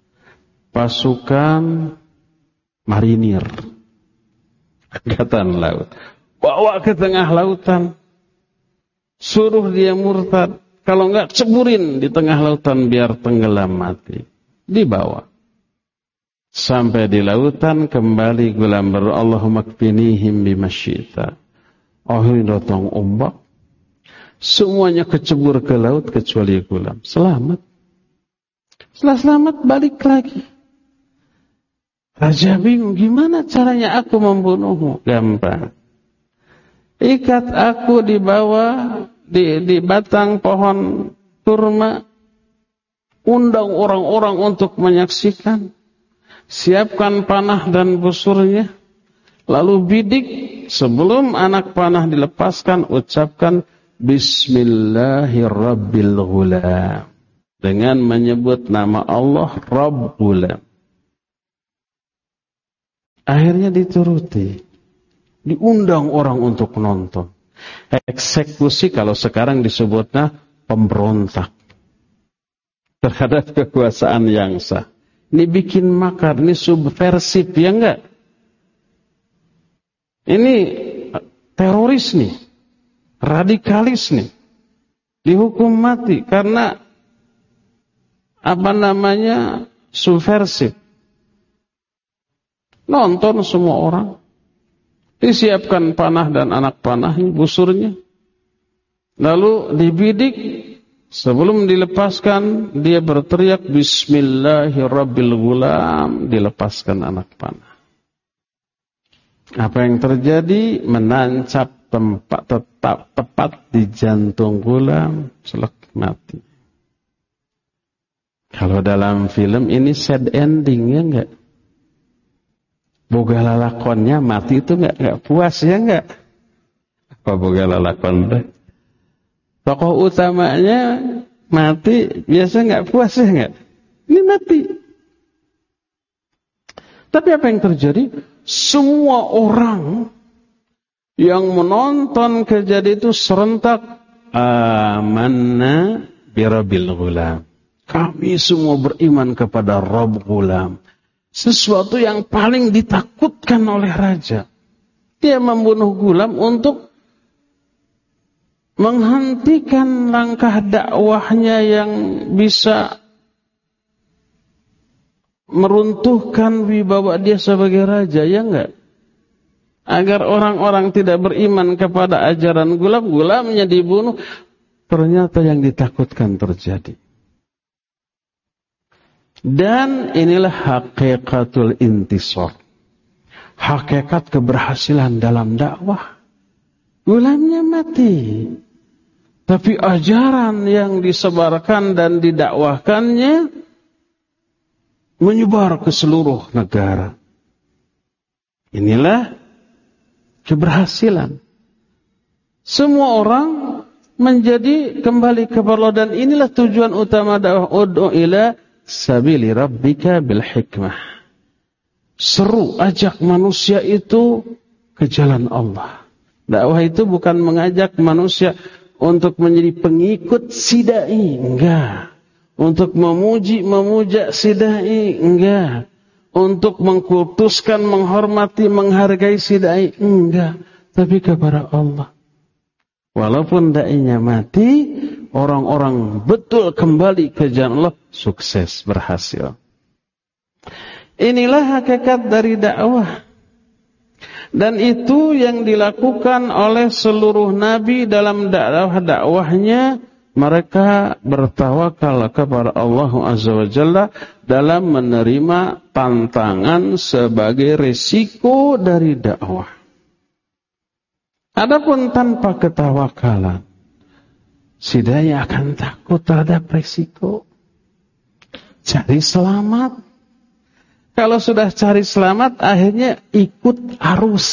Pasukan marinir. Angkatan laut. Bawa ke tengah lautan. Suruh dia murtad. Kalau enggak, ceburin di tengah lautan biar tenggelam mati. Dibawa. Sampai di lautan, kembali gulam berdoa, Allahumma kfinihim bima syi'ta. Akhirnya datang ombak. Semuanya kecebur ke laut kecuali gulam. Selamat. Setelah selamat, balik lagi. Raja bingung, gimana caranya aku membunuhmu? Gampang. Ikat aku di bawah, di batang pohon kurma, undang orang-orang untuk menyaksikan, siapkan panah dan busurnya, Lalu bidik, sebelum anak panah dilepaskan, ucapkan Bismillahirrabbilghulam, dengan menyebut nama Allah Rabb Ghulam. Akhirnya dituruti. Diundang orang untuk nonton. Eksekusi kalau sekarang disebutnya pemberontak terhadap kekuasaan yang sah. Ini bikin makar, ini subversif, ya enggak? Ini teroris nih, radikalis nih, dihukum mati karena subversif. Nonton semua orang, disiapkan panah dan anak panahnya, busurnya, lalu dibidik. Sebelum dilepaskan, dia berteriak Bismillahirrabbilghulam, dilepaskan anak panah. Apa yang terjadi? Menancap tepat di jantung Ghulam, selek mati. Kalau dalam film ini sad ending, ya enggak? Boga lalakonnya mati itu enggak puas, ya enggak? Apa boga lalakon? Tokoh utamanya mati, biasa enggak puas, ya enggak? Ini mati. Tapi apa yang terjadi? Semua orang yang menonton kejadian itu serentak amanna birabbil ghulam. Kami semua beriman kepada Rabb Ghulam. Sesuatu yang paling ditakutkan oleh raja. Dia membunuh Ghulam untuk menghentikan langkah dakwahnya yang bisa meruntuhkan wibawa dia sebagai raja, ya enggak? Agar orang-orang tidak beriman kepada ajaran Ghulam, Ghulamnya dibunuh. Ternyata yang ditakutkan terjadi. Dan inilah hakikatul intisar. Hakikat keberhasilan dalam dakwah. Ghulamnya mati. Tapi ajaran yang disebarkan dan didakwahkannya menyebar ke seluruh negara. Inilah keberhasilan. Semua orang menjadi kembali kepada Allah, dan inilah tujuan utama dakwah, ud'u ila sabili rabbika bil hikmah. Seru, ajak manusia itu ke jalan Allah. Dakwah itu bukan mengajak manusia untuk menjadi pengikut si dai, enggak. Untuk memuja si dai, enggak. Untuk mengkultuskan, menghormati, menghargai si dai, enggak. Tapi kepada Allah. Walaupun dai-nya mati, orang-orang betul kembali ke jalan Allah, sukses, berhasil. Inilah hakikat dari dakwah. Dan itu yang dilakukan oleh seluruh nabi dalam dakwahnya. Mereka bertawakal kepada Allah Azza wa Jalla dalam menerima tantangan sebagai risiko dari dakwah. Adapun tanpa ketawakalan, si dai akan takut terhadap risiko. Cari selamat. Kalau sudah cari selamat, akhirnya ikut arus.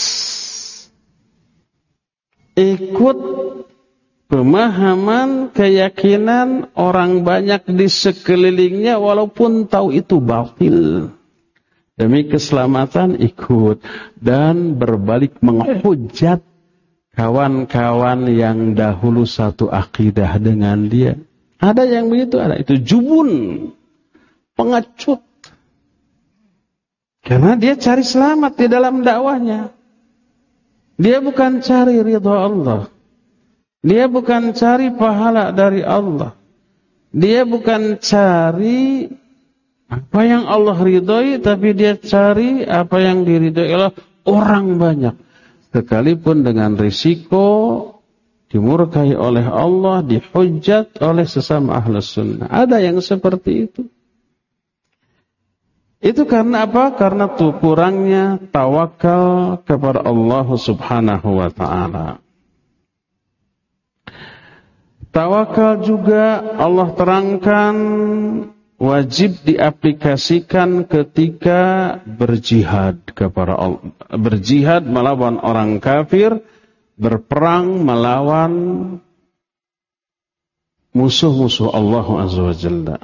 Ikut pemahaman, keyakinan orang banyak di sekelilingnya, walaupun tahu itu batil. Demi keselamatan ikut. Dan berbalik menghujat kawan-kawan yang dahulu satu akidah dengan dia. Ada yang begitu, ada. Itu jubun. Pengecut. Karena dia cari selamat di dalam dakwahnya. Dia bukan cari ridha Allah. Dia bukan cari pahala dari Allah. Dia bukan cari apa yang Allah ridhoi, tapi dia cari apa yang diridhoi oleh orang banyak. Sekalipun dengan risiko dimurkai oleh Allah, dihujat oleh sesama ahlus sunnah. Ada yang seperti itu. Itu karena apa? Karena kurangnya tawakal kepada Allah Subhanahu wa ta'ala. Tawakal juga Allah terangkan wajib diaplikasikan ketika berjihad kepada Allah, berjihad melawan orang kafir, berperang melawan musuh-musuh Allah Azza wa Jalla.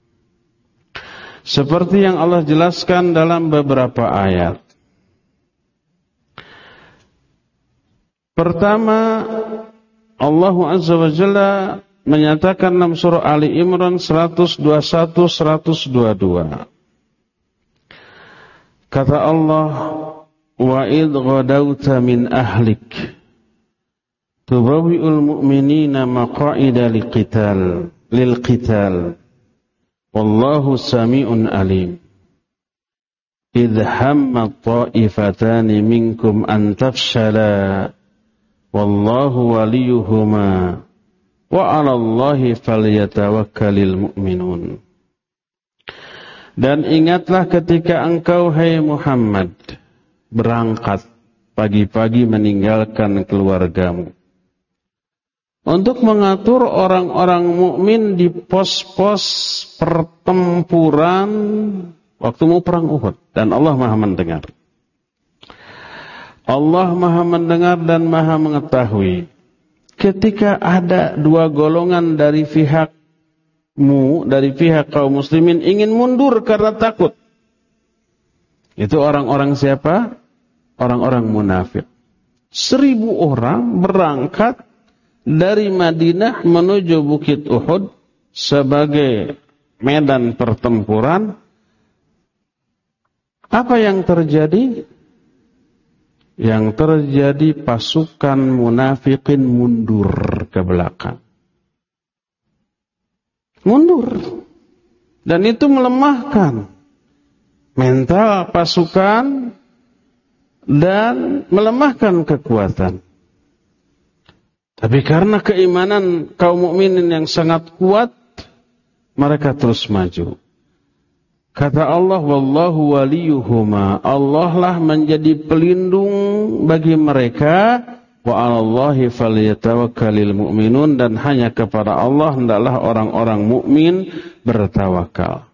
Seperti yang Allah jelaskan dalam beberapa ayat. Pertama, Allah Azza wa Jalla menyatakan dalam surah Ali Imran 121-122. Kata Allah, wa idh ghadawta min ahlik tubawwi'ul mu'minina maq'ida lil qital wallahu sami'un alim. Idh hamma ta'ifatani minkum an tafshala wallahu waliyuhuma wa 'alallahi falyatawakkalul mu'minun. Dan ingatlah ketika engkau, hai Muhammad, berangkat pagi-pagi meninggalkan keluargamu untuk mengatur orang-orang mukmin di pos-pos pertempuran waktu mau perang Uhud. Dan Allah Maha mendengar. Allah Maha mendengar dan Maha mengetahui. Ketika ada dua golongan dari pihakmu, dari pihak kaum muslimin ingin mundur karena takut. Itu orang-orang siapa? Orang-orang munafik. 1000 orang berangkat dari Madinah menuju Bukit Uhud sebagai medan pertempuran. Apa yang terjadi? Yang terjadi pasukan munafikin mundur ke belakang. Mundur. Dan itu melemahkan mental pasukan dan melemahkan kekuatan. Tapi karena keimanan kaum mukminin yang sangat kuat, mereka terus maju. Kata Allah, wallahu waliyuhuma, Allah lah menjadi pelindung bagi mereka. Wa 'alallahi falyatawakkalul mu'minun, dan hanya kepada Allah hendaklah orang-orang mukmin bertawakal.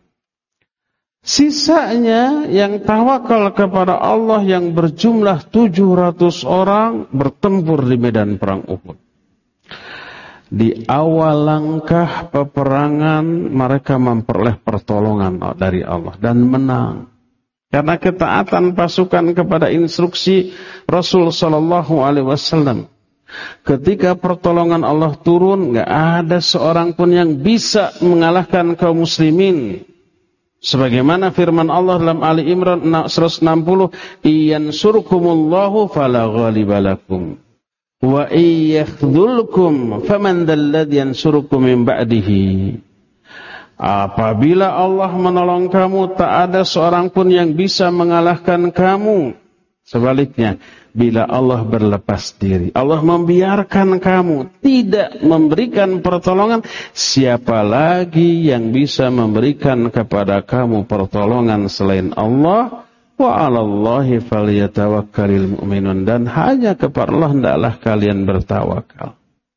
Sisanya yang tawakal kepada Allah yang berjumlah 700 orang bertempur di medan perang Uhud. Di awal langkah peperangan mereka memperoleh pertolongan dari Allah dan menang. Karena ketaatan pasukan kepada instruksi Rasul sallallahu alaihi wasallam. Ketika pertolongan Allah turun, enggak ada seorang pun yang bisa mengalahkan kaum muslimin. Sebagaimana firman Allah dalam Ali Imran 160, "Iyansurkumullahu fala ghaliba lakum. Wa iyakhdhulkum faman dzalladzi yansurukum min ba'dihi." Apabila Allah menolong kamu, tak ada seorang pun yang bisa mengalahkan kamu. Sebaliknya, bila Allah berlepas diri, Allah membiarkan kamu, tidak memberikan pertolongan, siapa lagi yang bisa memberikan kepada kamu pertolongan selain Allah? Wa 'alallahi falyatawakkalul mu'minun, dan hanya kepada Allah hendaklah kalian bertawakal.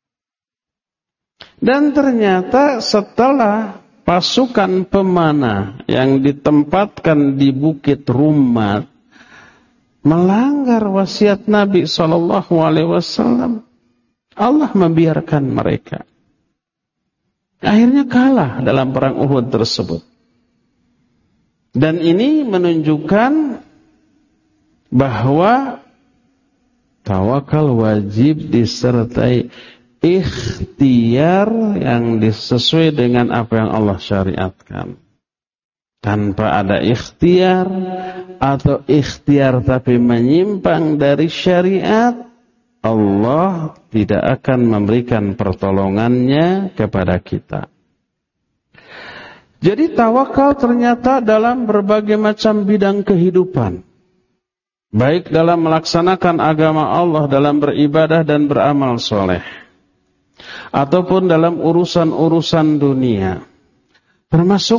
Dan ternyata setelah pasukan pemanah yang ditempatkan di Bukit Rummat melanggar wasiat Nabi SAW, Allah membiarkan mereka. Akhirnya kalah dalam perang Uhud tersebut. Dan ini menunjukkan bahwa tawakal wajib disertai ikhtiar yang sesuai dengan apa yang Allah syariatkan. Tanpa ada ikhtiar atau ikhtiar tapi menyimpang dari syariat, Allah tidak akan memberikan pertolongannya kepada kita. Jadi tawakal ternyata dalam berbagai macam bidang kehidupan. Baik dalam melaksanakan agama Allah, dalam beribadah dan beramal soleh, ataupun dalam urusan-urusan dunia. Termasuk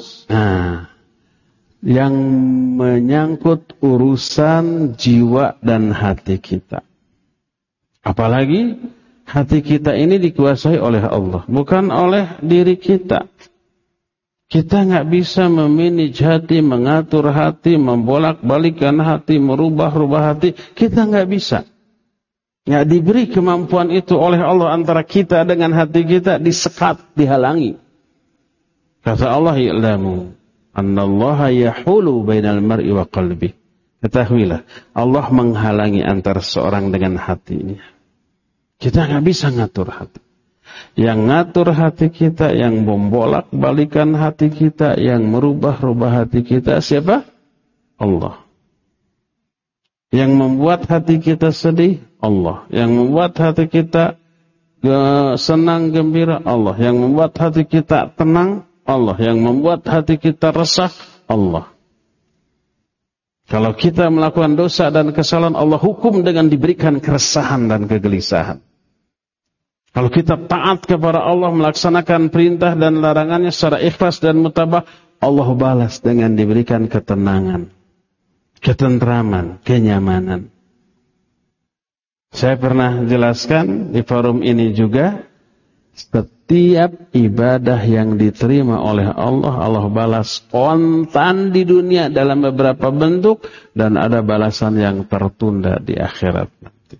yang menyangkut urusan jiwa dan hati kita. Apalagi hati kita ini dikuasai oleh Allah, bukan oleh diri kita. Kita nggak bisa memanage hati, mengatur hati, membolak-balikkan hati, merubah-rubah hati. Kita nggak bisa. Nggak diberi kemampuan itu oleh Allah. Antara kita dengan hati kita disekat, dihalangi. Kata Allah, ya'lamu annallaha yahulu bainal mar'i wa qalbi. Ketahuilah, Allah menghalangi antara seorang dengan hatinya. Kita nggak bisa ngatur hati. Yang ngatur hati kita, yang membolak-balikan hati kita, yang merubah-rubah hati kita, siapa? Allah. Yang membuat hati kita sedih, Allah. Yang membuat hati kita senang, gembira, Allah. Yang membuat hati kita tenang, Allah. Yang membuat hati kita resah, Allah. Kalau kita melakukan dosa dan kesalahan, Allah hukum dengan diberikan keresahan dan kegelisahan. Kalau kita taat kepada Allah, melaksanakan perintah dan larangannya secara ikhlas dan mutabah, Allah balas dengan diberikan ketenangan, ketentraman, kenyamanan. Saya pernah jelaskan di forum ini juga, setiap ibadah yang diterima oleh Allah, Allah balas spontan di dunia dalam beberapa bentuk, dan ada balasan yang tertunda di akhirat.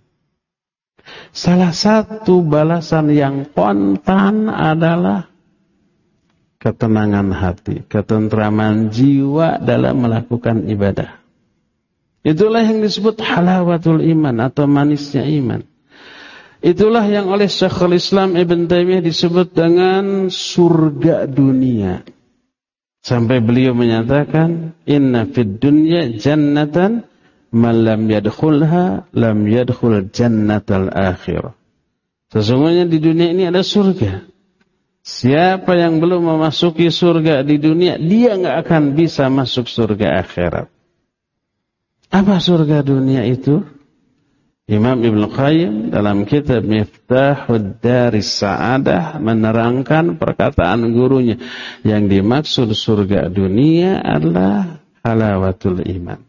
Salah satu balasan yang spontan adalah ketenangan hati, ketentraman jiwa dalam melakukan ibadah. Itulah yang disebut halawatul iman atau manisnya iman. Itulah yang oleh Syekhul Islam Ibn Taimiyah disebut dengan surga dunia. Sampai beliau menyatakan, inna fid dunya jannatan man lam yadkhulha lam yadkhul jannatal akhirah. Sesungguhnya di dunia ini ada surga. Siapa yang belum memasuki surga di dunia, dia enggak akan bisa masuk surga akhirat. Apa surga dunia itu? Imam Ibnu Qayyim dalam kitab Miftahud Daris Sa'adah menerangkan perkataan gurunya, yang dimaksud surga dunia adalah halawatul iman,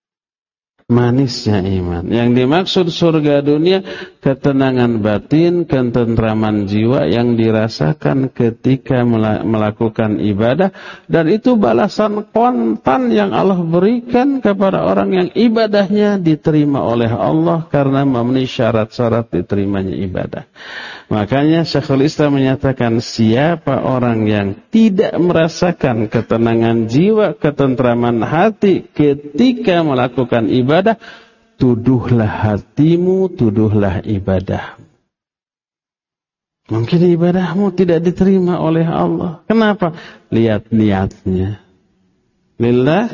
manisnya iman. Yang dimaksud surga dunia, ketenangan batin, ketentraman jiwa yang dirasakan ketika melakukan ibadah. Dan itu balasan spontan yang Allah berikan kepada orang yang ibadahnya diterima oleh Allah karena memenuhi syarat-syarat diterimanya ibadah. Makanya Syekhul Islam menyatakan, siapa orang yang tidak merasakan ketenangan jiwa, ketentraman hati ketika melakukan ibadah, tuduhlah hatimu, tuduhlah ibadahmu. Mungkin ibadahmu tidak diterima oleh Allah. Kenapa? Lihat niatnya. Lillah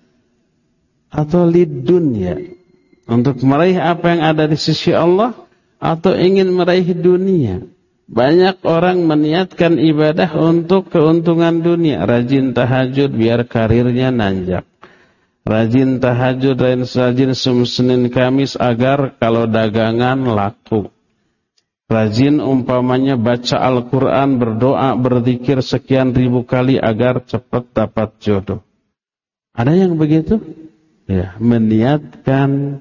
atau lidunya. Untuk meraih apa yang ada di sisi Allah, atau ingin meraih dunia. Banyak orang meniatkan ibadah untuk keuntungan dunia. Rajin tahajud biar karirnya nanjak. Rajin tahajud, rajin Senin Kamis agar kalau dagangan laku. Rajin umpamanya baca Al-Quran, berdoa, berzikir sekian ribu kali agar cepat dapat jodoh. Ada yang begitu? Ya, meniatkan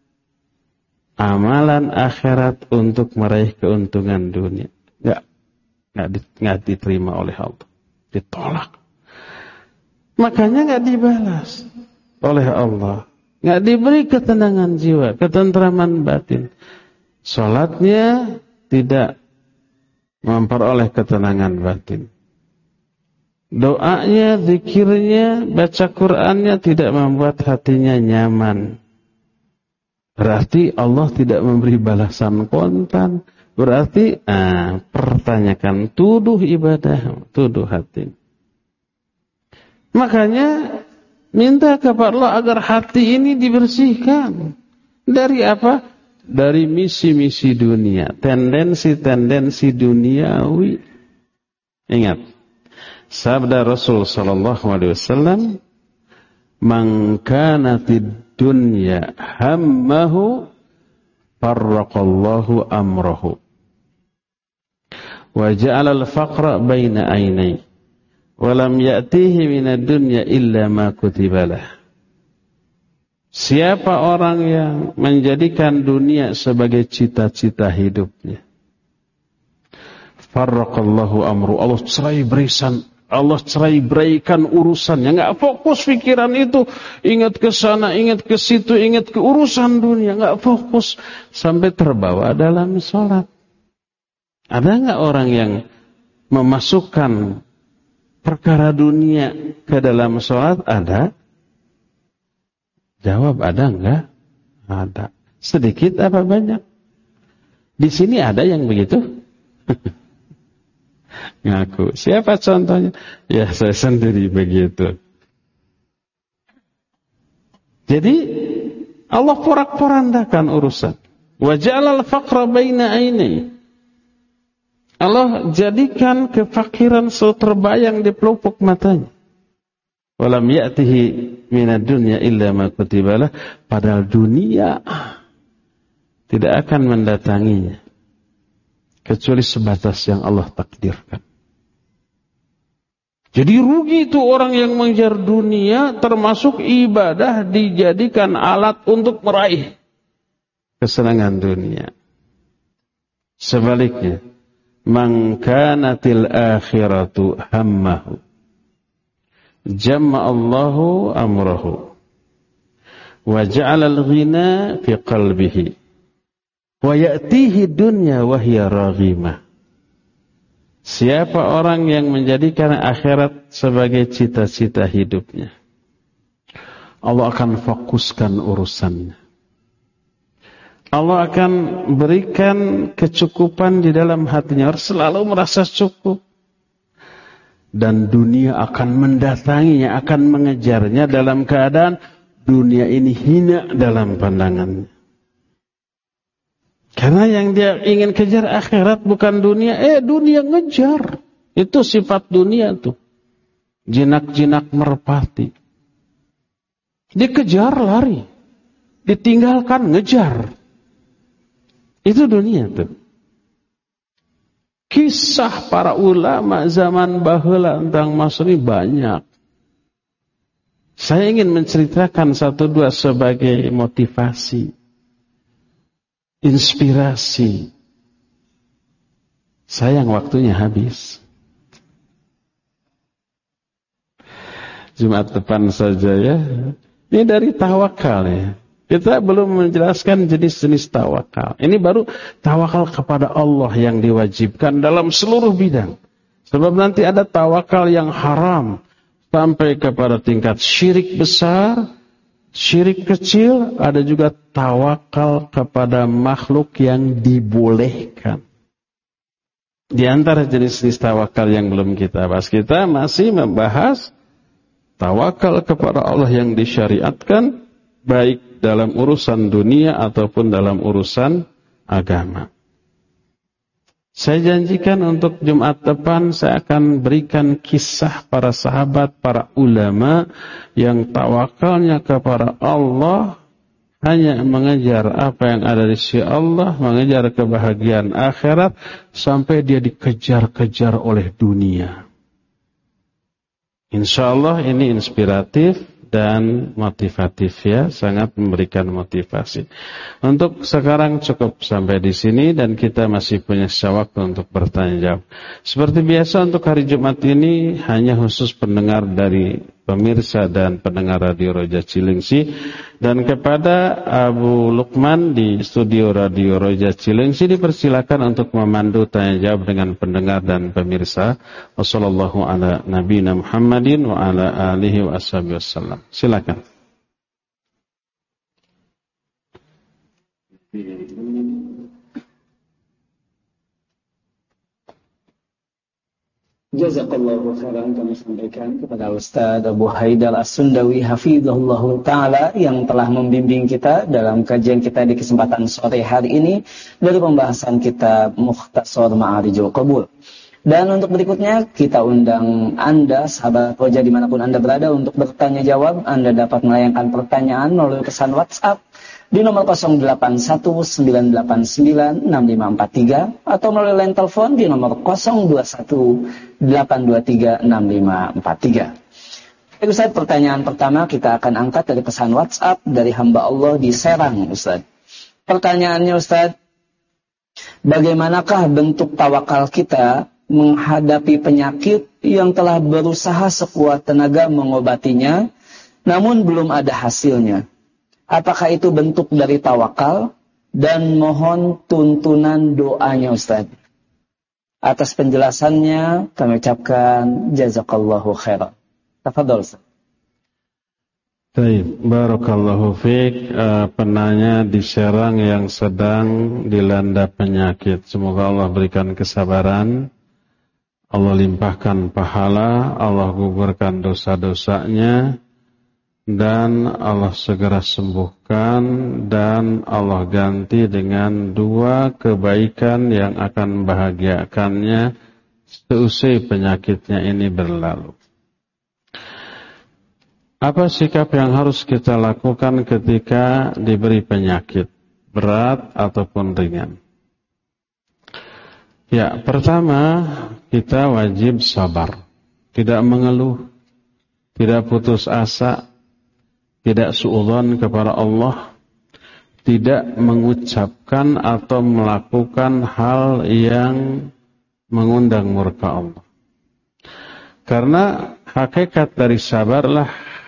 amalan akhirat untuk meraih keuntungan dunia. Enggak diterima oleh Allah. Ditolak. Makanya enggak dibalas oleh Allah. Enggak diberi ketenangan jiwa, ketentraman batin. Salatnya tidak memperoleh ketenangan batin. Doanya, zikirnya, baca Qur'annya tidak membuat hatinya nyaman. Berarti Allah tidak memberi balasan spontan. Berarti pertanyakan, tuduh ibadah, tuduh hati. Makanya minta kepada Allah agar hati ini dibersihkan. Dari apa? Dari misi-misi dunia, tendensi-tendensi duniawi. Ingat, sabda Rasul sallallahu alaihi wasallam, "Man kanatid dunya hammahu farraqallahu amrahu wa ja'ala al-faqra baina aynayhi wa lam ya'tihi minad dunya illa ma kutiba lah." Siapa orang yang menjadikan dunia sebagai cita-cita hidupnya, farraqallahu amru, Allah cerai berisan Allah cerai-beraikan urusannya, nggak fokus pikiran itu, ingat ke sana, ingat ke situ, ingat ke urusan dunia, nggak fokus sampai terbawa dalam sholat. Ada nggak orang yang memasukkan perkara dunia ke dalam sholat? Ada? Jawab, ada nggak? Ada. Sedikit apa banyak? Di sini ada yang begitu? Ngaku. Siapa contohnya? Ya, saya sendiri begitu. Jadi Allah porak-porandakan urusan. Wa ja'alal faqra baina ainai. Allah jadikan kefakiran terbayang di pelupuk matanya. Walam ya'tihi minad dunya illa ma kutibalah. Padahal dunia tidak akan mendatanginya kecuali sebatas yang Allah takdirkan. Jadi rugi itu orang yang mengejar dunia, termasuk ibadah dijadikan alat untuk meraih kesenangan dunia. Sebaliknya, man kanatil akhiratu hammahu jama'allahu amrahu wa ja'alal ghina fi qalbihi wa ya'tihi dunya wa hiya raghimah. Siapa orang yang menjadikan akhirat sebagai cita-cita hidupnya, Allah akan fokuskan urusannya. Allah akan berikan kecukupan di dalam hatinya, harus selalu merasa cukup. Dan dunia akan mendatanginya, akan mengejarnya dalam keadaan dunia ini hina dalam pandangannya. Karena yang dia ingin kejar akhirat bukan dunia, dunia ngejar. Itu sifat dunia tuh. Jinak-jinak merpati. Dikejar lari. Ditinggalkan ngejar. Itu dunia tuh. Kisah para ulama zaman baheula tentang masalah ini banyak. Saya ingin menceritakan satu dua sebagai motivasi, inspirasi. Sayang waktunya habis. Jumat depan saja ya. Ini dari tawakal ya. Kita belum menjelaskan jenis-jenis tawakal. Ini baru tawakal kepada Allah yang diwajibkan dalam seluruh bidang. Sebab nanti ada tawakal yang haram sampai kepada tingkat syirik besar, syirik kecil, ada juga tawakal kepada makhluk yang dibolehkan. Di antara jenis-jenis tawakal yang belum kita bahas, kita masih membahas tawakal kepada Allah yang disyariatkan, baik dalam urusan dunia ataupun dalam urusan agama. Saya janjikan untuk Jumat depan saya akan berikan kisah para sahabat, para ulama yang tawakalnya kepada Allah hanya mengejar apa yang ada di sisi Allah, mengejar kebahagiaan akhirat sampai dia dikejar-kejar oleh dunia. Insyaallah ini inspiratif dan motivatif ya, sangat memberikan motivasi. Untuk sekarang cukup sampai di sini dan kita masih punya waktu untuk bertanya jawab. Seperti biasa untuk hari Jumat ini hanya khusus pendengar dari pemirsa dan pendengar Radio Roja Cilengsi, dan kepada Abu Lukman di studio Radio Roja Cilengsi dipersilakan untuk memandu tanya jawab dengan pendengar dan pemirsa. Wassallallahu ala nabiyina Muhammadin wa ala alihi wa ashabihi wasallam. Silakan. Jazakallahu khairan, kami sampaikan kepada Ustaz Abu Haidar As-Sundawi hafizahullahu ta'ala yang telah membimbing kita dalam kajian kita di kesempatan sore hari ini dari pembahasan kitab Mukhtasar Ma'arijul Qabul. Dan untuk berikutnya kita undang Anda, sahabat Roja dimanapun Anda berada, untuk bertanya jawab. Anda dapat melayangkan pertanyaan melalui pesan WhatsApp di nomor 0819896543 atau melalui line telepon di nomor 0218236543. Ustaz, pertanyaan pertama kita akan angkat dari pesan WhatsApp dari hamba Allah di Serang, Ustaz. Pertanyaannya, Ustaz, bagaimanakah bentuk tawakal kita menghadapi penyakit yang telah berusaha sekuat tenaga mengobatinya, namun belum ada hasilnya. Apakah itu bentuk dari tawakal? Dan mohon tuntunan doanya Ustaz. Atas penjelasannya kami ucapkan jazakallahu khairan. Tafadhol Ustaz. Baik, barakallahu fiik. Penanya di Serang yang sedang dilanda penyakit. Semoga Allah berikan kesabaran, Allah limpahkan pahala, Allah gugurkan dosa-dosanya, dan Allah segera sembuhkan, dan Allah ganti dengan 2 kebaikan yang akan membahagiakannya seusai penyakitnya ini berlalu. Apa sikap yang harus kita lakukan ketika diberi penyakit, berat ataupun ringan? Ya, pertama, kita wajib sabar, tidak mengeluh, tidak putus asa, tidak suudzon kepada Allah, tidak mengucapkan atau melakukan hal yang mengundang murka Allah. Karena hakikat dari sabarlah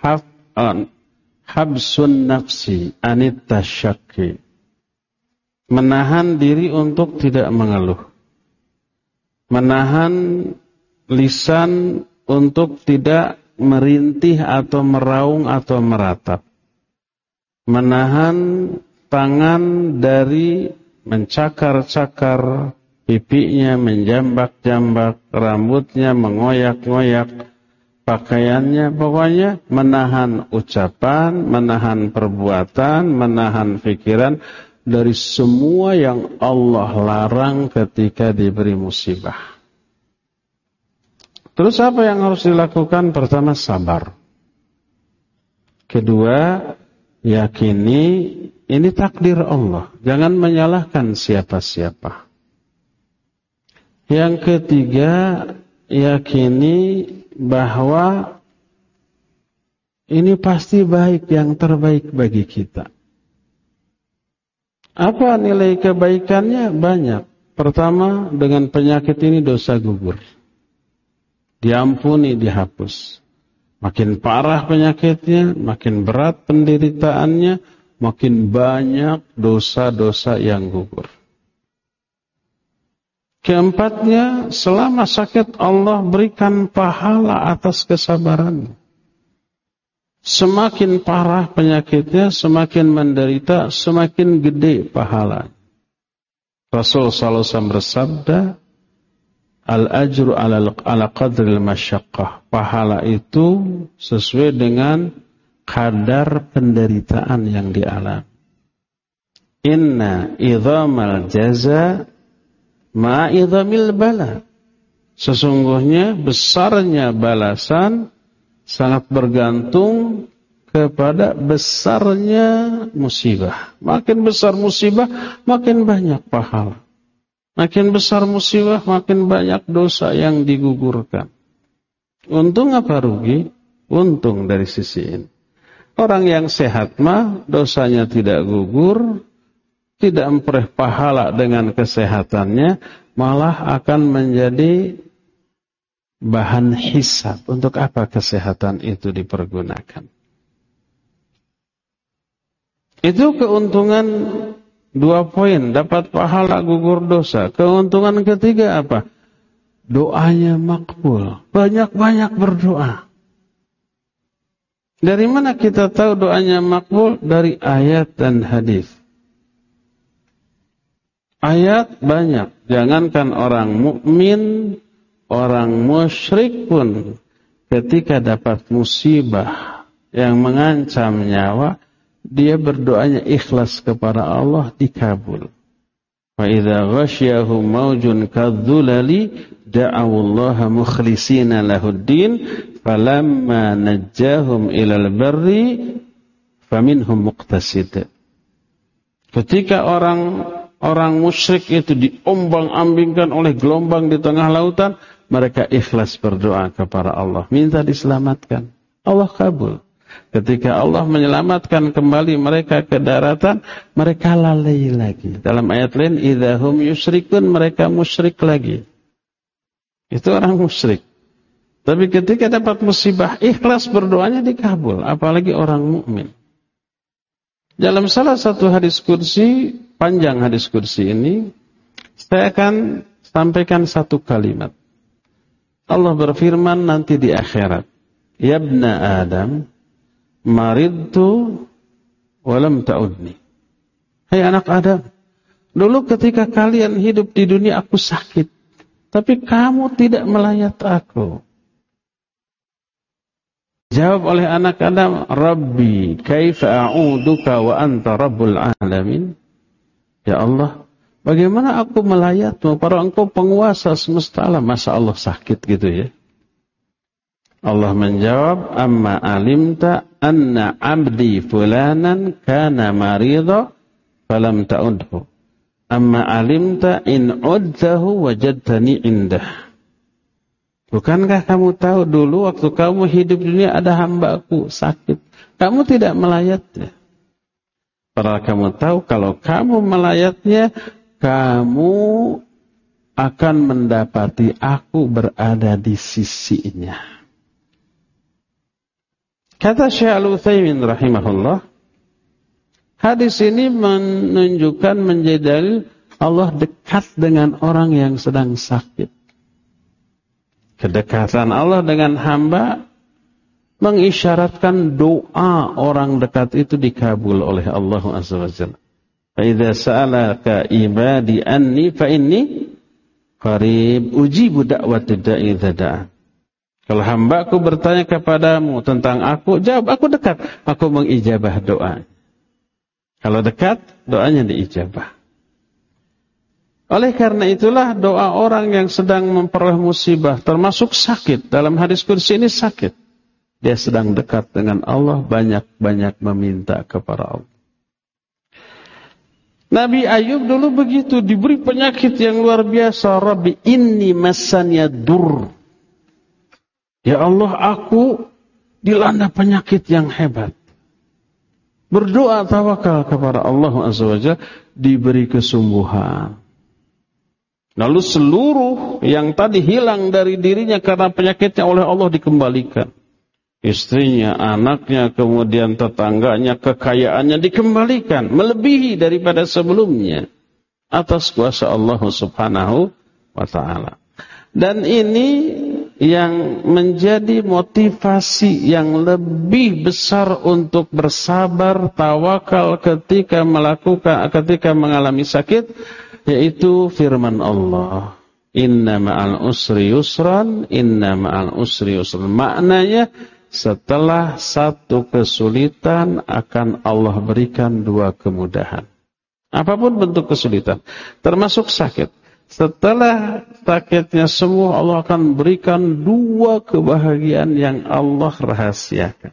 habsun nafsi anit tasyakki, menahan diri untuk tidak mengeluh, menahan lisan untuk tidak merintih atau meraung atau meratap, menahan tangan dari mencakar-cakar pipinya, menjambak-jambak rambutnya, mengoyak-ngoyak pakaiannya, pokoknya menahan ucapan, menahan perbuatan, menahan pikiran dari semua yang Allah larang ketika diberi musibah. Terus apa yang harus dilakukan? Pertama, sabar. Kedua, yakini ini takdir Allah. Jangan menyalahkan siapa-siapa. Yang ketiga, yakini bahwa ini pasti baik, yang terbaik bagi kita. Apa nilai kebaikannya? Banyak. Pertama, dengan penyakit ini dosa gugur, diampuni, dihapus. Makin parah penyakitnya, makin berat penderitaannya, makin banyak dosa-dosa yang gugur. Keempatnya, selama sakit Allah berikan pahala atas kesabaran. Semakin parah penyakitnya, semakin menderita, semakin gede pahala. Rasul sallallahu alaihi wasallam bersabda, al-ajru ala qadril masyaqqah. Pahala itu sesuai dengan kadar penderitaan yang dialami. Inna idhamal jaza ma'idhamil bala. Sesungguhnya besarnya balasan sangat bergantung kepada besarnya musibah. Makin besar musibah, makin banyak pahala. Makin besar musibah, makin banyak dosa yang digugurkan. Untung apa rugi? Untung dari sisi ini. Orang yang sehat mah dosanya tidak gugur, tidak memperoleh pahala dengan kesehatannya, malah akan menjadi bahan hisab. Untuk apa kesehatan itu dipergunakan? Itu keuntungan 2 poin, dapat pahala, gugur dosa. Keuntungan ketiga apa? Doanya makbul. Banyak-banyak berdoa. Dari mana kita tahu doanya makbul? Dari ayat dan hadis. Ayat banyak. Jangankan orang mukmin, orang musyrik pun ketika dapat musibah yang mengancam nyawa, dia berdoanya ikhlas kepada Allah, dikabul. Wa idza ghasyahum maujun kadzulali da'awullaha mukhlishina lahuddin falamma najjahum ilal barri faminhum muqtasid. Ketika orang musyrik itu diombang-ambingkan oleh gelombang di tengah lautan, mereka ikhlas berdoa kepada Allah, minta diselamatkan. Allah kabul. Ketika Allah menyelamatkan kembali mereka ke daratan, mereka lalai lagi. Dalam ayat lain, idza hum yusyrikun, mereka musyrik lagi. Itu orang musyrik. Tapi ketika dapat musibah, ikhlas berdoanya dikabul, apalagi orang mukmin. Dalam salah satu hadis kursi, panjang hadis kursi ini, saya akan sampaikan satu kalimat. Allah berfirman nanti di akhirat, "Ya ibna Adam, maridtu walam ta'udni." Hai anak Adam, dulu ketika kalian hidup di dunia aku sakit, tapi kamu tidak melayat aku. Jawab oleh anak Adam, "Rabbi, kaifa a'uduka wa anta rabbul alamin?" Ya Allah, bagaimana aku melayatmu, padahal engkau penguasa semesta alam, masa Allah sakit gitu ya? Allah menjawab, "Amma alimta anna 'abdi fulanan kana marida falam ta'udhu. Amma alimta in 'uddahu wajadtani indah." Bukankah kamu tahu dulu waktu kamu hidup di dunia ada hambaku sakit, kamu tidak melayatnya. Padahal kamu tahu kalau kamu melayatnya, kamu akan mendapati aku berada di sisinya. Kata Syekh Al-Utsaimin rahimahullah, hadis ini menunjukkan menjadi dalil Allah dekat dengan orang yang sedang sakit. Kedekatan Allah dengan hamba mengisyaratkan doa orang dekat itu dikabul oleh Allah Azza wa Jalla. Fa idza sa'alaka ibadi anni fa inni qarib ujibu da'watad da'i idza da'a. Kalau hambaku bertanya kepadamu tentang aku, jawab aku dekat, aku mengijabah doa. Kalau dekat, doanya diijabah. Oleh karena itulah doa orang yang sedang memperoleh musibah, termasuk sakit, dalam hadis kursi ini sakit, dia sedang dekat dengan Allah, banyak-banyak meminta kepada Allah. Nabi Ayub dulu begitu, diberi penyakit yang luar biasa. Rabbi inni massaniya dur. Ya Allah, aku dilanda penyakit yang hebat. Berdoa tawakal kepada Allah Azza wa Jalla, diberi kesembuhan. Lalu seluruh yang tadi hilang dari dirinya karena penyakitnya oleh Allah dikembalikan. Istrinya, anaknya, kemudian tetangganya, kekayaannya dikembalikan. Melebihi daripada sebelumnya. Atas kuasa Allah subhanahu wa ta'ala. Dan ini yang menjadi motivasi yang lebih besar untuk bersabar, tawakal ketika mengalami sakit, yaitu firman Allah, inna ma'al usri yusran, inna ma'al usri yusran. Maknanya, setelah satu kesulitan akan Allah berikan dua kemudahan. Apapun bentuk kesulitan, termasuk sakit. Setelah sakitnya semua, Allah akan berikan dua kebahagiaan yang Allah rahasiakan.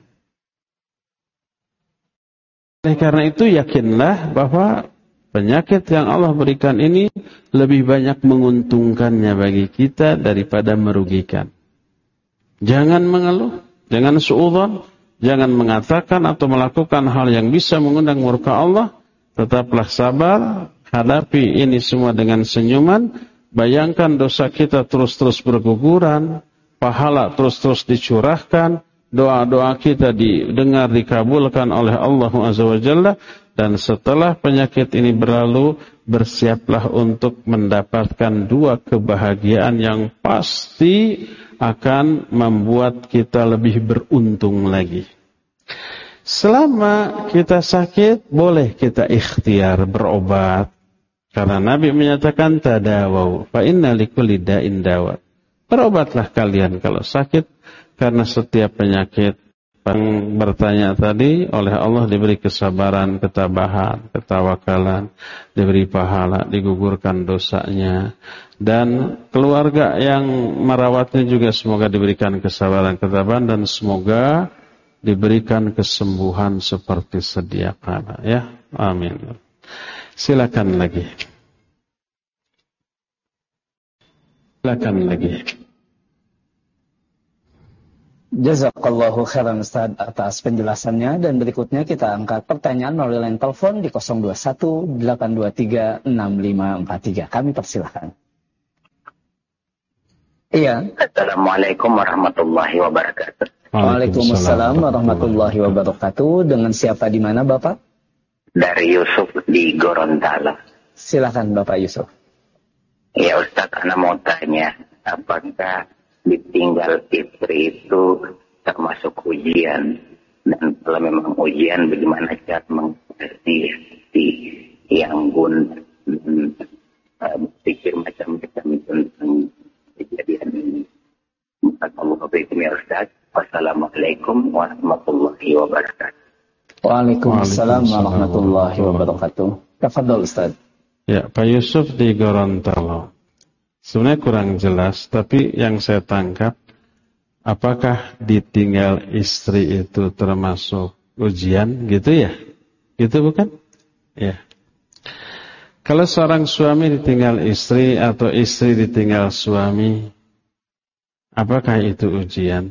Oleh karena itu, yakinlah bahwa penyakit yang Allah berikan ini lebih banyak menguntungkannya bagi kita daripada merugikan. Jangan mengeluh, jangan suudzon, jangan mengatakan atau melakukan hal yang bisa mengundang murka Allah. Tetaplah sabar, hadapi ini semua dengan senyuman. Bayangkan dosa kita terus-terus berguguran, pahala terus-terus dicurahkan, doa-doa kita didengar, dikabulkan oleh Allah Azza wa Jalla. Dan setelah penyakit ini berlalu, bersiaplah untuk mendapatkan dua kebahagiaan yang pasti akan membuat kita lebih beruntung lagi. Selama kita sakit, boleh kita ikhtiar berobat. Karena Nabi menyatakan tadawau, fa inna likulli da'in dawa. Berobatlah kalian kalau sakit, karena setiap penyakit. Yang bertanya tadi, oleh Allah diberi kesabaran, ketabahan, ketawakalan, diberi pahala, digugurkan dosanya. Dan keluarga yang merawatnya juga semoga diberikan kesabaran, ketabahan, dan semoga diberikan kesembuhan seperti sedia kala. Ya, amin. Silakan lagi. Silakan lagi. Jazakallahu khairan Ustaz atas penjelasannya, dan berikutnya kita angkat pertanyaan melalui line telepon di 021-823-6543. Kami persilahkan. Iya. Assalamualaikum warahmatullahi wabarakatuh. Waalaikumsalam warahmatullahi wabarakatuh. Dengan siapa di mana Bapak? Dari Yusuf di Gorontalo. Silakan Bapak Yusuf. Ya Ustaz, ana mau tanya, apakah ditinggal istri itu termasuk ujian? Dan kalau memang ujian, bagaimana cara mengatasi yang pikir macam-macam tentang kejadian ini? Assalamualaikum ya Ustaz. Wassalamualaikum warahmatullahi wabarakatuh. Waalaikumsalam warahmatullahi wabarakatuh. Tafadhol Ustaz. Ya, Pak Yusuf di Gorontalo. Sebenarnya kurang jelas, tapi yang saya tangkap, apakah ditinggal istri itu termasuk ujian gitu ya? Gitu bukan? Ya. Kalau seorang suami ditinggal istri atau istri ditinggal suami, apakah itu ujian?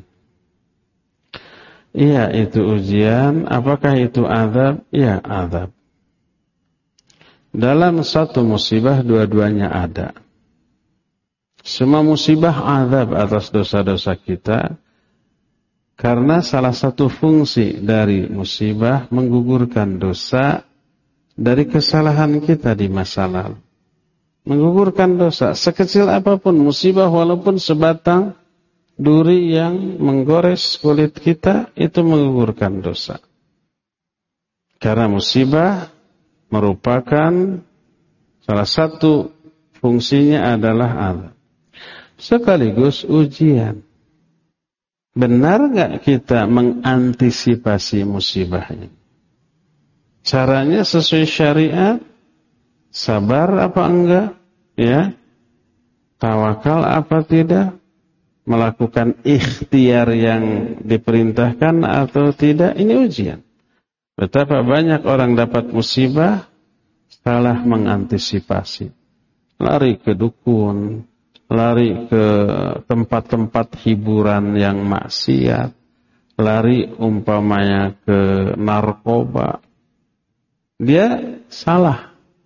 Iya, itu ujian. Apakah itu azab? Iya, azab. Dalam satu musibah dua-duanya ada. Semua musibah azab atas dosa-dosa kita, karena salah satu fungsi dari musibah menggugurkan dosa dari kesalahan kita di masa lalu. Menggugurkan dosa sekecil apapun musibah, walaupun sebatang duri yang menggores kulit kita, itu menggugurkan dosa. Karena musibah merupakan salah satu fungsinya adalah azab. Sekaligus ujian. Benar nggak kita mengantisipasi musibahnya? Caranya sesuai syariat, sabar apa enggak, ya? Tawakal apa tidak? Melakukan ikhtiar yang diperintahkan atau tidak, ini ujian. Betapa banyak orang dapat musibah, salah mengantisipasi. Lari ke dukun, lari ke tempat-tempat hiburan yang maksiat, lari umpamanya ke narkoba. Dia salah.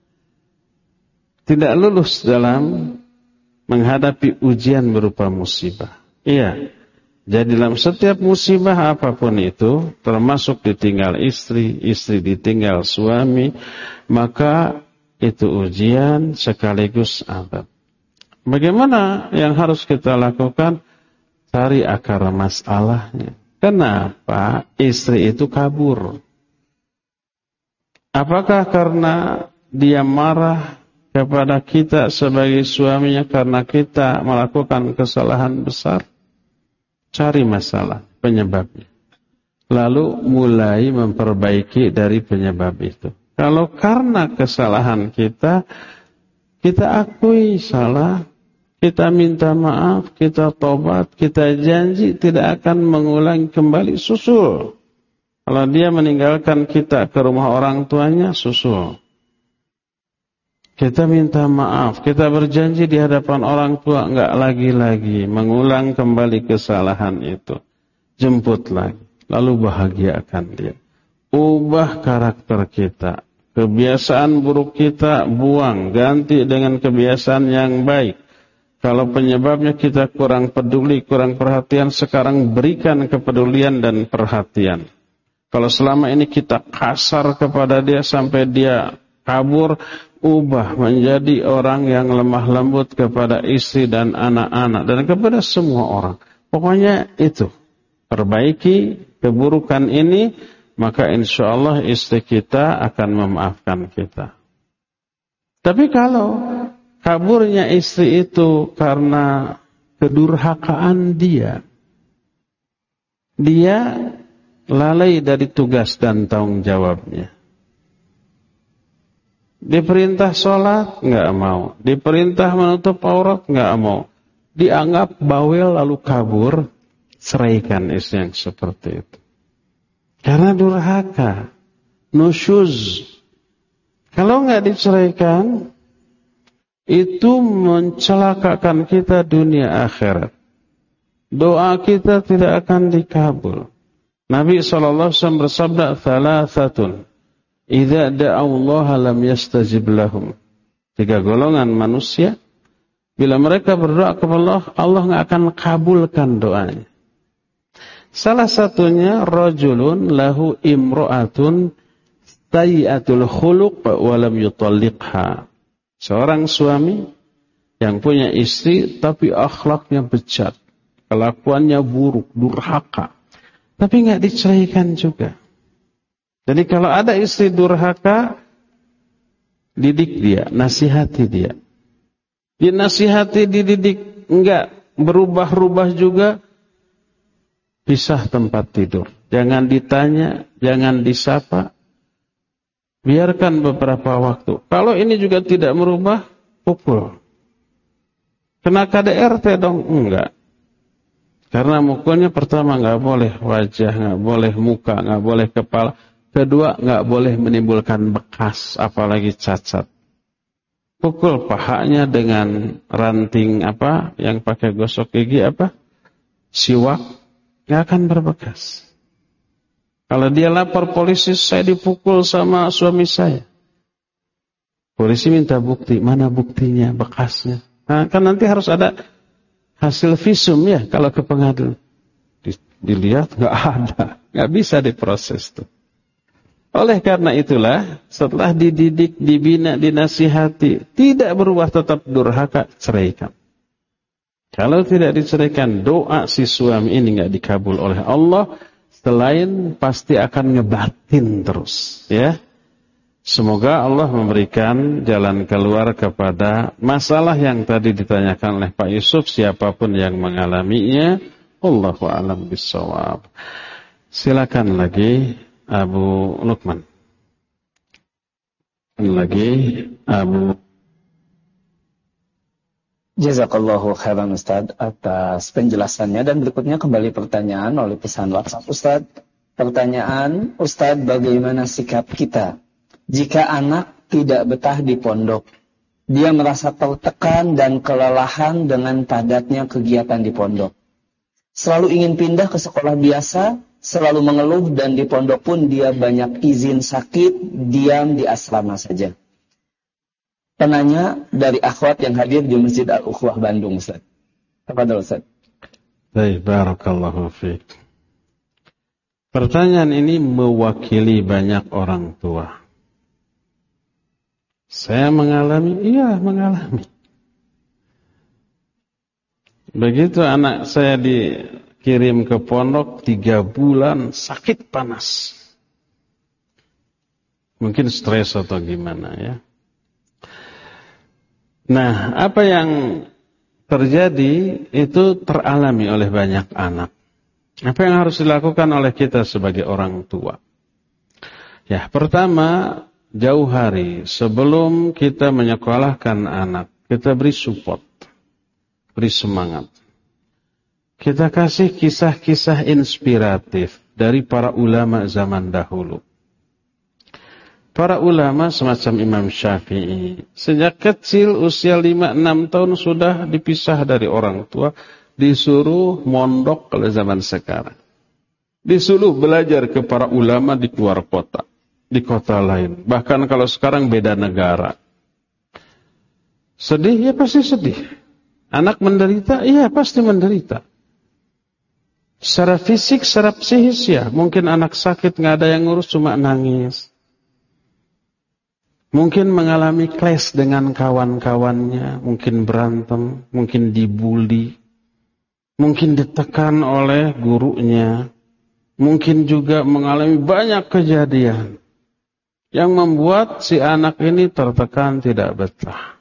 Tidak lulus dalam menghadapi ujian berupa musibah. Iya. Jadi dalam setiap musibah apapun itu, termasuk ditinggal istri, istri ditinggal suami, maka itu ujian sekaligus azab. Bagaimana yang harus kita lakukan? Cari akar masalahnya. Kenapa istri itu kabur? Apakah karena dia marah kepada kita sebagai suaminya karena kita melakukan kesalahan besar? Cari masalah, penyebabnya. Lalu mulai memperbaiki dari penyebab itu. Kalau karena kesalahan kita, kita akui salah, kita minta maaf, kita tobat, kita janji tidak akan mengulangi kembali, susul. Kalau dia meninggalkan kita ke rumah orang tuanya, susul. Kita minta maaf, kita berjanji di hadapan orang tua, enggak lagi-lagi mengulang kembali kesalahan itu. Jemput lagi, lalu bahagiakan dia. Ubah karakter kita. Kebiasaan buruk kita buang, ganti dengan kebiasaan yang baik. Kalau penyebabnya kita kurang peduli, kurang perhatian, sekarang berikan kepedulian dan perhatian. Kalau selama ini kita kasar kepada dia sampai dia kabur, ubah menjadi orang yang lemah lembut kepada istri dan anak-anak dan kepada semua orang. Pokoknya itu, perbaiki keburukan ini, maka insya Allah istri kita akan memaafkan kita. Tapi kalau kaburnya istri itu karena kedurhakaan dia lalai dari tugas dan tanggung jawabnya. Diperintah sholat, nggak mau. Diperintah menutup aurat, nggak mau. Dianggap bawel lalu kabur, ceraikan istri yang seperti itu. Karena durhaka, nusyuz. Kalau nggak diceraikan, itu mencelakakan kita dunia akhirat. Doa kita tidak akan dikabul. Nabi SAW bersabda, "Thalathatun, idza da'aw Allah lam yastajib lahum." 3 golongan manusia, Bila mereka berdoa kepada Allah, Allah nggak akan kabulkan doanya. Salah satunya rajulun lahu imra'atun sayyi'atul khuluq wa lam yutalliqha. Seorang suami yang punya istri tapi akhlaknya bejat, kelakuannya buruk, durhaka, tapi nggak diceraikan juga. Jadi kalau ada istri durhaka, didik dia, nasihati dia. Dinasihati, dididik, enggak berubah-ubah juga, pisah tempat tidur. Jangan ditanya, jangan disapa, biarkan beberapa waktu. Kalau ini juga tidak merubah, pukul. Kena KDRT dong? Enggak. Karena mukulnya pertama enggak boleh wajah, enggak boleh muka, enggak boleh kepala. Kedua, enggak boleh menimbulkan bekas, apalagi cacat. Pukul pahanya dengan ranting yang pakai gosok gigi siwak, nggak akan berbekas. Kalau dia lapor polisi, saya dipukul sama suami saya. Polisi minta bukti, mana buktinya, bekasnya. Nah, kan nanti harus ada hasil visum ya kalau ke pengadilan. Dilihat nggak ada, nggak bisa diproses tuh. Oleh karena itulah, setelah dididik, dibina, dinasihati, tidak berubah tetap durhaka, ceraikan. Kalau tidak diceraikan, doa si suami ini nggak dikabul oleh Allah, selain pasti akan ngebatin terus. Ya, semoga Allah memberikan jalan keluar kepada masalah yang tadi ditanyakan oleh Pak Yusuf, siapapun yang mengalaminya. Allahu a'lam bishawab. Silakan lagi. Abu Lukman. Lagi Abu. Jazakallahu khairan Ustaz atas penjelasannya, dan berikutnya kembali pertanyaan oleh pesan WhatsApp Ustaz. Pertanyaan, Ustaz, bagaimana sikap kita jika anak tidak betah di pondok? Dia merasa tertekan dan kelelahan dengan padatnya kegiatan di pondok. Selalu ingin pindah ke sekolah biasa, selalu mengeluh, dan di pondok pun dia banyak izin sakit, diam di asrama saja. Penanya dari akhwat yang hadir di Masjid Al-Ukhwah Bandung, Ustaz. Tafadhol, Ustaz. Baik, barakallahu fiik. Pertanyaan ini mewakili banyak orang tua. Saya mengalami, iya mengalami. Begitu anak saya dikirim ke pondok 3 bulan sakit panas. Mungkin stres atau gimana ya. Nah, apa yang terjadi itu teralami oleh banyak anak. Apa yang harus dilakukan oleh kita sebagai orang tua? Ya, pertama, jauh hari sebelum kita menyekolahkan anak, kita beri support. Beri semangat. Kita kasih kisah-kisah inspiratif dari para ulama zaman dahulu. Para ulama semacam Imam Syafi'i, sejak kecil usia 5-6 tahun sudah dipisah dari orang tua, disuruh mondok kalau zaman sekarang. Disuruh belajar ke para ulama di luar kota, di kota lain. Bahkan kalau sekarang beda negara. Sedih ya pasti sedih. Anak menderita, iya pasti menderita. Secara fisik, secara psikis ya. Mungkin anak sakit, nggak ada yang ngurus, cuma nangis. Mungkin mengalami clash dengan kawan-kawannya. Mungkin berantem, mungkin dibully. Mungkin ditekan oleh gurunya. Mungkin juga mengalami banyak kejadian yang membuat si anak ini tertekan, tidak betah.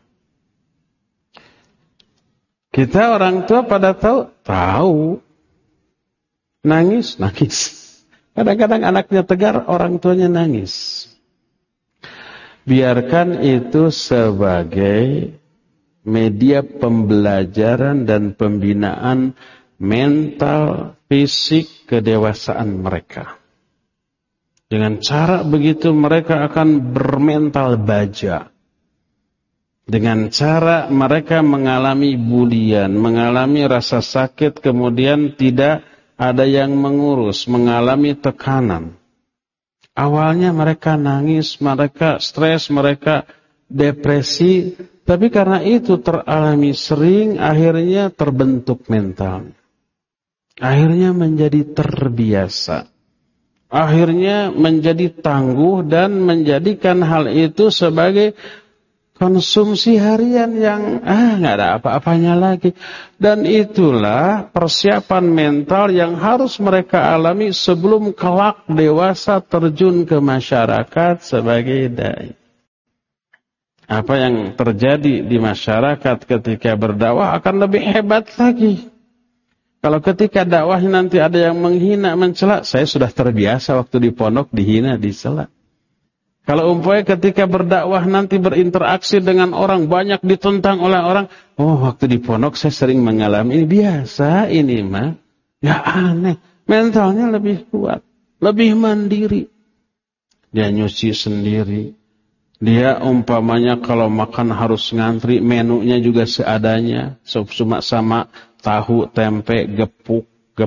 Kita orang tua pada tahu. Nangis. Kadang-kadang anaknya tegar, orang tuanya nangis. Biarkan itu sebagai media pembelajaran dan pembinaan mental, fisik, kedewasaan mereka. Dengan cara begitu mereka akan bermental baja. Dengan cara mereka mengalami bulian, mengalami rasa sakit, kemudian tidak ada yang mengurus, mengalami tekanan. Awalnya mereka nangis, mereka stres, mereka depresi, Tapi karena itu teralami sering, akhirnya terbentuk mental. Akhirnya menjadi terbiasa. Akhirnya menjadi tangguh dan menjadikan hal itu sebagai konsumsi harian yang nggak ada apa-apanya lagi. Dan itulah persiapan mental yang harus mereka alami sebelum kelak dewasa terjun ke masyarakat sebagai dai. Apa yang terjadi di masyarakat ketika berdakwah akan lebih hebat lagi. Kalau ketika dakwahnya nanti ada yang menghina, mencela, saya sudah terbiasa waktu di pondok dihina, dicela. Kalau umpamanya ketika berdakwah nanti berinteraksi dengan orang, banyak ditentang oleh orang, waktu di pondok saya sering mengalami ini, biasa ini mah. Ya aneh, mentalnya lebih kuat, lebih mandiri. Dia nyuci sendiri. Dia umpamanya kalau makan harus ngantri, menunya juga seadanya, cuma sama tahu, tempe, gepuk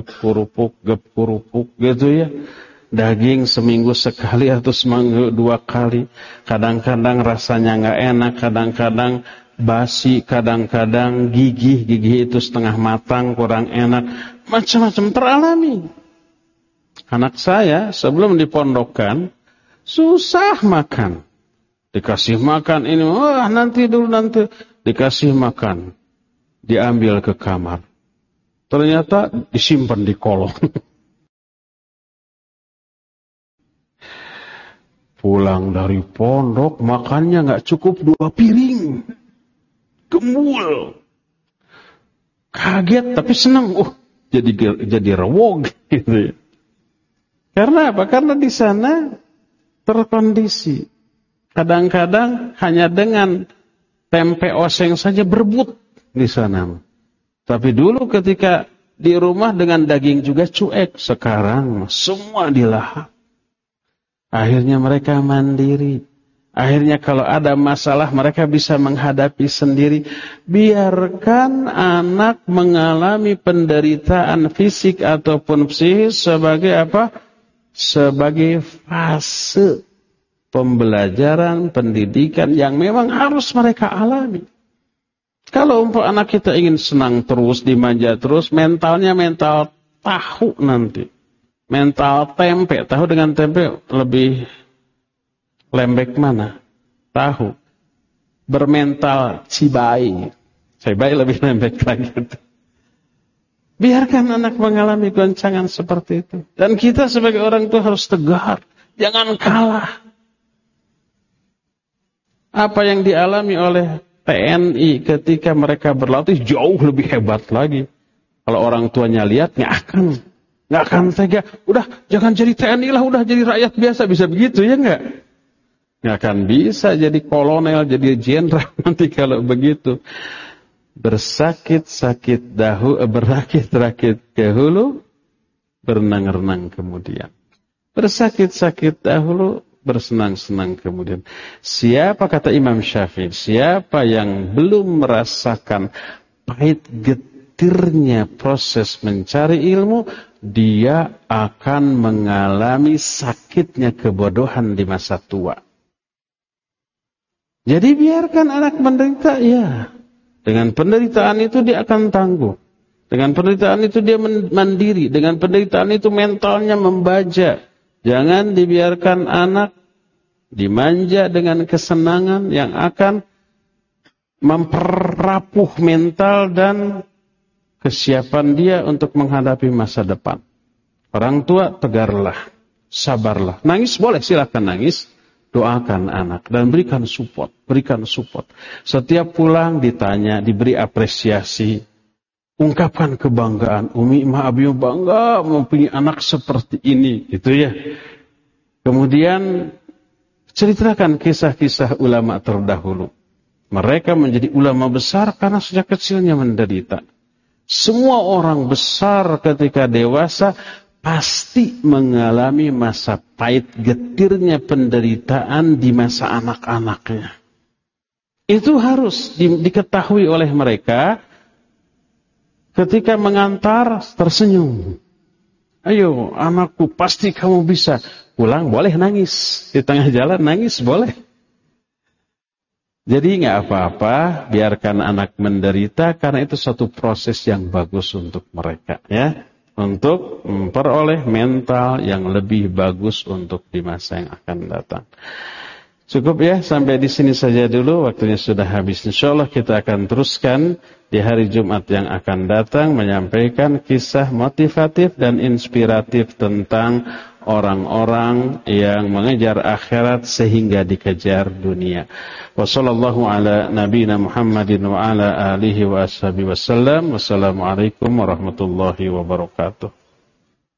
gitu ya. Daging seminggu sekali atau seminggu 2 kali. Kadang-kadang rasanya nggak enak, kadang-kadang basi, kadang-kadang gigih itu setengah matang, kurang enak. Macam-macam teralami. Anak saya sebelum dipondokkan susah makan. Dikasih makan ini, nanti dikasih makan. Diambil ke kamar. Ternyata disimpan di kolong. Pulang dari pondok, makannya nggak cukup 2 piring. Gembul. Kaget tapi senang. Jadi rewog gitu ya. Karena apa? Karena di sana terkondisi. Kadang-kadang hanya dengan tempe oseng saja berebut di sana. Tapi dulu ketika di rumah dengan daging juga cuek. Sekarang semua dilahap. Akhirnya mereka mandiri. Akhirnya kalau ada masalah mereka bisa menghadapi sendiri. Biarkan anak mengalami penderitaan fisik ataupun psikis sebagai apa? Sebagai fase pembelajaran, pendidikan yang memang harus mereka alami. Kalau anak kita ingin senang terus, dimanja terus, mentalnya mental tahu nanti. Mental tempe. Tahu dengan tempe lebih lembek mana? Tahu. Bermental cibai. Cibai lebih lembek lagi. Biarkan anak mengalami goncangan seperti itu. Dan kita sebagai orang tua harus tegar. Jangan kalah. Apa yang dialami oleh TNI ketika mereka berlatih jauh lebih hebat lagi. Kalau orang tuanya lihat, nggak akan tega. Udah, jangan jadi TNI lah, udah jadi rakyat biasa. Bisa begitu ya nggak? Nggak akan bisa jadi kolonel, jadi jenderal nanti kalau begitu. Bersakit-sakit dahulu, berakit-rakit ke hulu, berenang-renang kemudian. Bersakit-sakit dahulu, bersenang-senang kemudian. Siapa, kata Imam Syafi'i, siapa yang belum merasakan pahit getirnya proses mencari ilmu, dia akan mengalami sakitnya kebodohan di masa tua. Jadi biarkan anak menderita, ya. Dengan penderitaan itu dia akan tangguh. Dengan penderitaan itu dia mandiri. Dengan penderitaan itu mentalnya membaja. Jangan dibiarkan anak dimanja dengan kesenangan yang akan memperapuh mental dan kesiapan dia untuk menghadapi masa depan. Orang tua, tegarlah, sabarlah. Nangis boleh, silakan nangis. Doakan anak dan berikan support. Setiap pulang ditanya, diberi apresiasi. Ungkapkan kebanggaan. Umi, ma, abi bangga mempunyai anak seperti ini, gitu ya. Kemudian ceritakan kisah-kisah ulama terdahulu. Mereka menjadi ulama besar karena sejak kecilnya menderita. Semua orang besar ketika dewasa pasti mengalami masa pahit getirnya penderitaan di masa anak-anaknya. Itu harus diketahui oleh mereka. Ketika mengantar tersenyum. Ayo anakku, pasti kamu bisa. Pulang boleh nangis. Di tengah jalan nangis boleh. Jadi nggak apa-apa, biarkan anak menderita karena itu suatu proses yang bagus untuk mereka, ya, untuk memperoleh mental yang lebih bagus untuk di masa yang akan datang. Cukup ya, sampai di sini saja dulu, waktunya sudah habis. Insyaallah kita akan teruskan di hari Jumat yang akan datang menyampaikan kisah motivatif dan inspiratif tentang orang-orang yang mengejar akhirat sehingga dikejar dunia. Wassallallahu ala nabiyina Muhammadin wa ala alihi wa ashabihi wasallam. Wassalamualaikum warahmatullahi wabarakatuh.